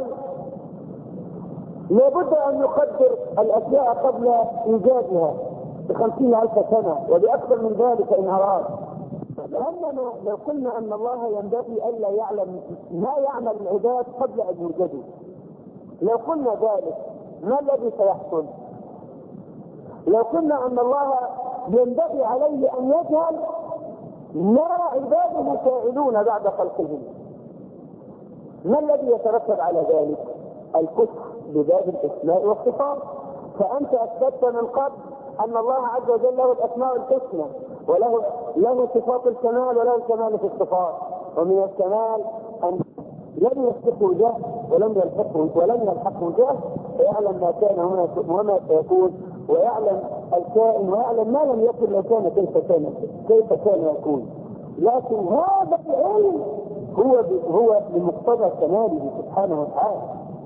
لابد أن يقدر الأشياء قبل إيجادها ب50,000 سنة وبأكثر من ذلك إن أراد. لأننا لو قلنا أن الله ينبغي ألا يعلم ما يعمل العباد قبل أن يوجدوا، لو قلنا ذلك ما الذي سيحصل؟ لو قلنا أن الله ينبغي عليه أن يجهل ما عباده فاعلون بعد خلقهم، ما الذي يترتب على ذلك؟ الكفر بباب الاسماء والصفات. فانت اثبتت من قبل ان الله عز وجل له الاسماء الحسنى وله صفات الكمال وله الكمال في الصفات، ومن الكمال ان لم يسبقه جهل ولم يلحقه جهل، ويعلم ما كان وما سيكون، ويعلم الكائن ويعلم ما لم يكن لو كان كيف كان يكون. لكن هذا العلم هو لمقتضى كماله سبحانه وتعالى.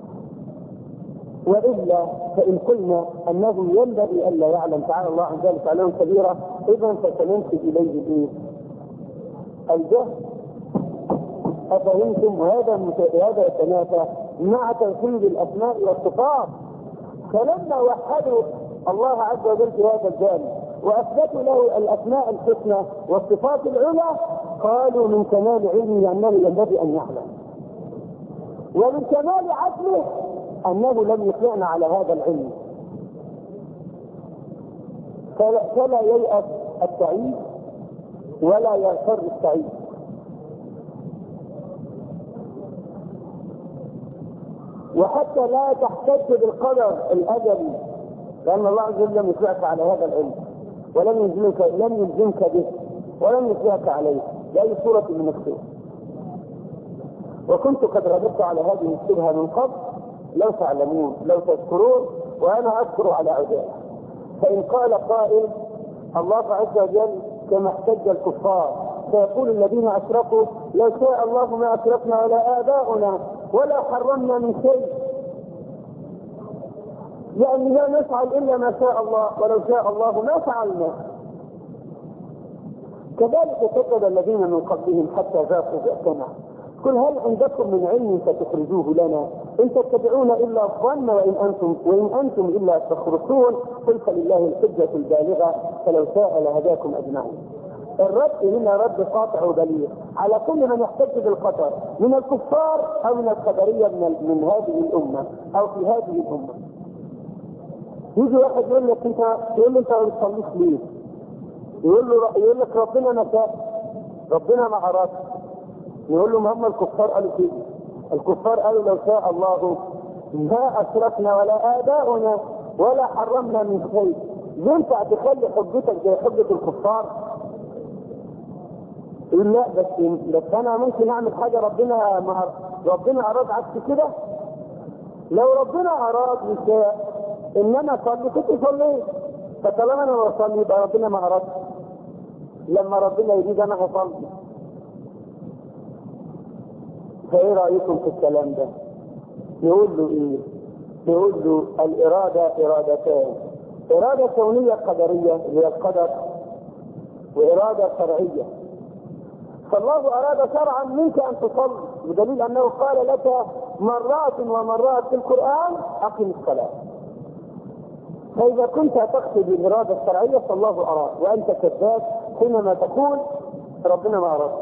وإلا فإن قلنا أنه ينبغي ألا يعلم تعالى الله عن ذلك علوا كبيرا، إذن فسننسب إليه الجهل. أفهمتم؟ وهذا يتنافى مع توحيد الأسماء والصفات. فلما وحدوا الله عز وجل في هذا الجانب وأثبتوا له الأسماء الحسنى والصفات العلى، قالوا من كمال علمه أنه ينبغي أن يعلم، ومن كمال عدله أنه لم يطلعنا على هذا العلم. فلا ييأس السعيد ولا يغتر السعيد. وحتى لا تحتج بالقدر الأجلي، لأن الله عز وجل لم يطلعك على هذا العلم ولم يلزمك به ولم يطلعك عليه بأي صورة من الصور. وكنت قد رددت على هذه الشبهة من قبل، لو تعلمون لو تذكرون، وأنا أذكر على عدائه. فإن قال قائل الله عز وجل كما احتج الكفار سيقول الذين أشركوا لو شاء الله ما أشركنا ولا آباؤنا ولا حرمنا من شيء، يعني لا نفعل إلا ما شاء الله ولو شاء الله ما فعلنا. كذلك كذب الذين من قبلهم حتى ذاقوا بأسنا. قل هل عندكم من علم فتخرجوه لنا؟ إن تتبعون إلا الظن وإن أنتم إلا تخرصون. قل فلله الحجة البالغة فلو شاء لهداكم أجمعين. الرد هنا رد قاطع وبليغ على كل من يحتج بالقدر من الكفار أو من القدرية من هذه الأمة أو في هذه الأمة. يجي واحد يقول لك أنت ما بتصليش ليه؟ يقول لك ربنا نسى، ربنا ما أراد. يقول له ما هم الكفار قالوا كده؟ الكفار قالوا لو شاء الله ما أشركنا ولا آباؤنا ولا حرمنا من شيء. ينفع تخلي حجتك زي حجة الكفار؟ يقول لا بس أنا ممكن أعمل حاجة ربنا أراد عكس كده. لو ربنا أراد يشاء إنما صلي كنت صليت، فطالما أنا بصلي يبقى ربنا ما أراد. لما ربنا يريد أنا هصلي. فايه رأيكم في الكلام ده؟ يقول له ايه؟ يقول له الإرادة إرادتان، إرادة كونية قدرية اللي هي القدر، وإرادة شرعية. فالله أراد شرعا منك أن تصلي، بدليل أنه قال لك مرات ومرات في القرآن أقم الصلاة. فإذا كنت تقصد الإرادة الشرعية فالله أراد، وأنت كذاب حينما تقول ربنا ما أراد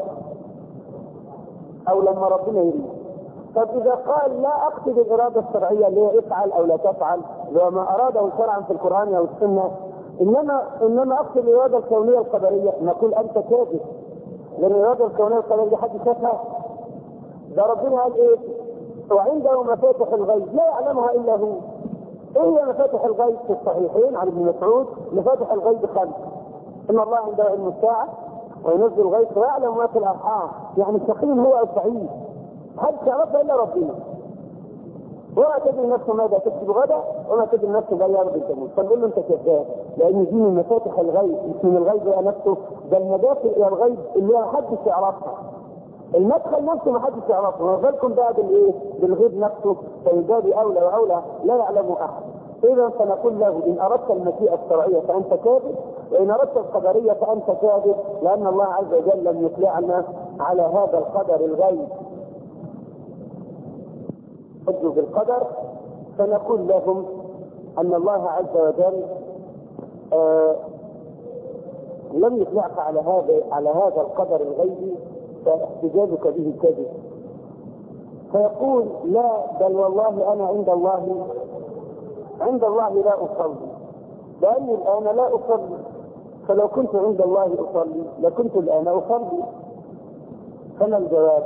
أو لما ربنا يريد. طب إذا قال لا أقصد الإرادة الشرعية اللي هي افعل أو لا تفعل وما أراده شرعا في القرآن أو السنة، إنما أقصد الإرادة الكونية القدرية، نقول أنت كاذب، لأن الإرادة الكونية القدرية حد شافها؟ ده ربنا قال إيه؟ وعنده مفاتح الغيب لا يعلمها إلا هو. إيه هي مفاتح الغيب؟ في الصحيحين عن ابن مسعود مفاتح الغيب 5: إن الله عنده علم الساعة وينزل الغيث ويعلم ما في الأرحام. يعني السقيم هو السعيد، هل تعرفها إلا ربنا. وما تدري نفسه ماذا تكتب غدا وما تدري نفسه لا يرضي الجميل. فنقول له أنت كذاب، لأن دي من مفاتح الغيب، مش من الغيب إلى نفسه، ده المداخل إلى الغيب اللي ما حدش يعرفها. المدخل نفسه ما حدش يعرفه، وما بالكم بقى بالغيب نفسه، فيزداد أولى وأولى لا يعلمه أحد. إذا فنقول له إن أردت المشيئة الشرعية فأنت كاذب، وإن أردت القدرية فأنت كاذب، لأن الله عز وجل لم يطلعنا على هذا القدر الغيب. حجوا بالقدر، فنقول لهم أن الله عز وجل لم يطلعك على هذا القدر الغيبي، فاحتجاجك به كذب. فيقول لا، بل والله أنا عند الله لا أصلي، لأني الآن لا أصلي، فلو كنت عند الله أصلي لكنت الآن أصلي. فما الجواب؟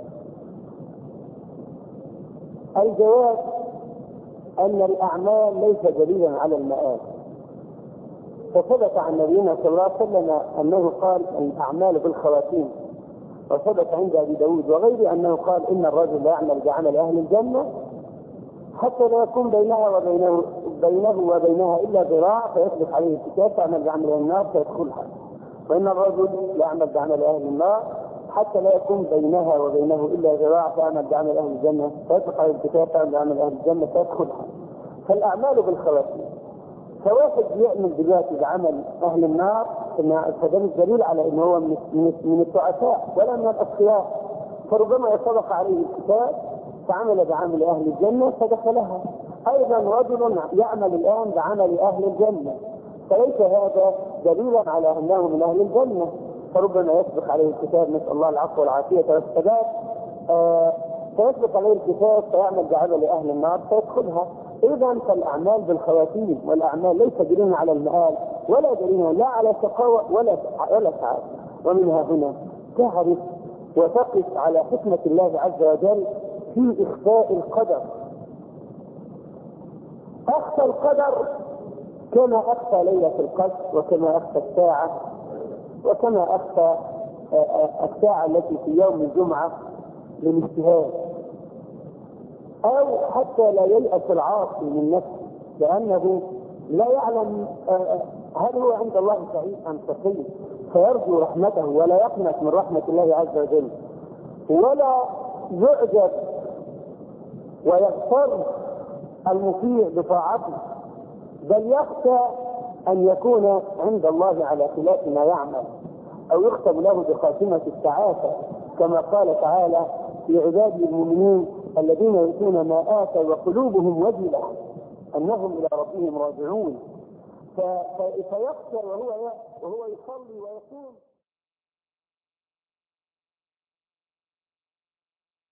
الجواب أن الأعمال ليس دليلا على المآل. فثبت عن نبينا صلى الله عليه وسلم أنه قال الأعمال بالخواتيم، وثبت عند أبي داود وغيره أنه قال إن الرجل لا يعمل بعمل أهل الجنة حتى لا يكون بينه وبينها إلا ذراع فيسبق عليه الكتاب فيعمل بعمل أهل النار فيدخلها، وإن الرجل لا يعمل بعمل أهل النار حتى لا يكون بينها وبينه إلا ذراع فيعمل بعمل أهل الجنة فيسبق عليه الكتاب فيعمل بعمل أهل الجنة فيدخلها. فالأعمال بالخواتيم، فواحد يعمل دلوقتي بعمل أهل النار فده الدليل على أنه هو من الضعفاء ولا من الأشقياء، فربما يسبق عليه الكتاب فعمل بعمل أهل الجنة فدخلها. أيضا رجل يعمل الآن بعمل أهل الجنة، فليس هذا دليلا على أنه من أهل الجنة، فربما يسبق عليه الكتاب، نسأل الله العفو والعافية والثبات، فيسبق عليه الكتاب فيعمل بعمل أهل النار فيدخلها. إذا فالأعمال بالخواتيم، والأعمال ليس دليلا على المآل ولا دليلا لا على شقاوة ولا سعادة. ومنها هنا تعرف وتقف على حكمة الله عز وجل في إخفاء القدر. أخفى القدر كما أخفى ليلة القدر، وكما أخفى الساعة، وكما أخفى الساعة التي في يوم الجمعة للاجتهاد، أو حتى لا ييأس العاصي من نفسه لأنه لا يعلم هل هو عند الله سعيد أم شقي، فيرجو رحمته ولا يقنط من رحمة الله عز وجل، ولا يعجب ويغتر المطيع بطاعته، بل يخشى أن يكون عند الله على خلاف ما يعمل، أو يختم له بخاتمة السعادة، كما قال تعالى في عباد المؤمنين الذين يؤتون ما آتوا وقلوبهم وجلة أنهم إلى ربهم راجعون. فيخشى وهو يصلي ويقول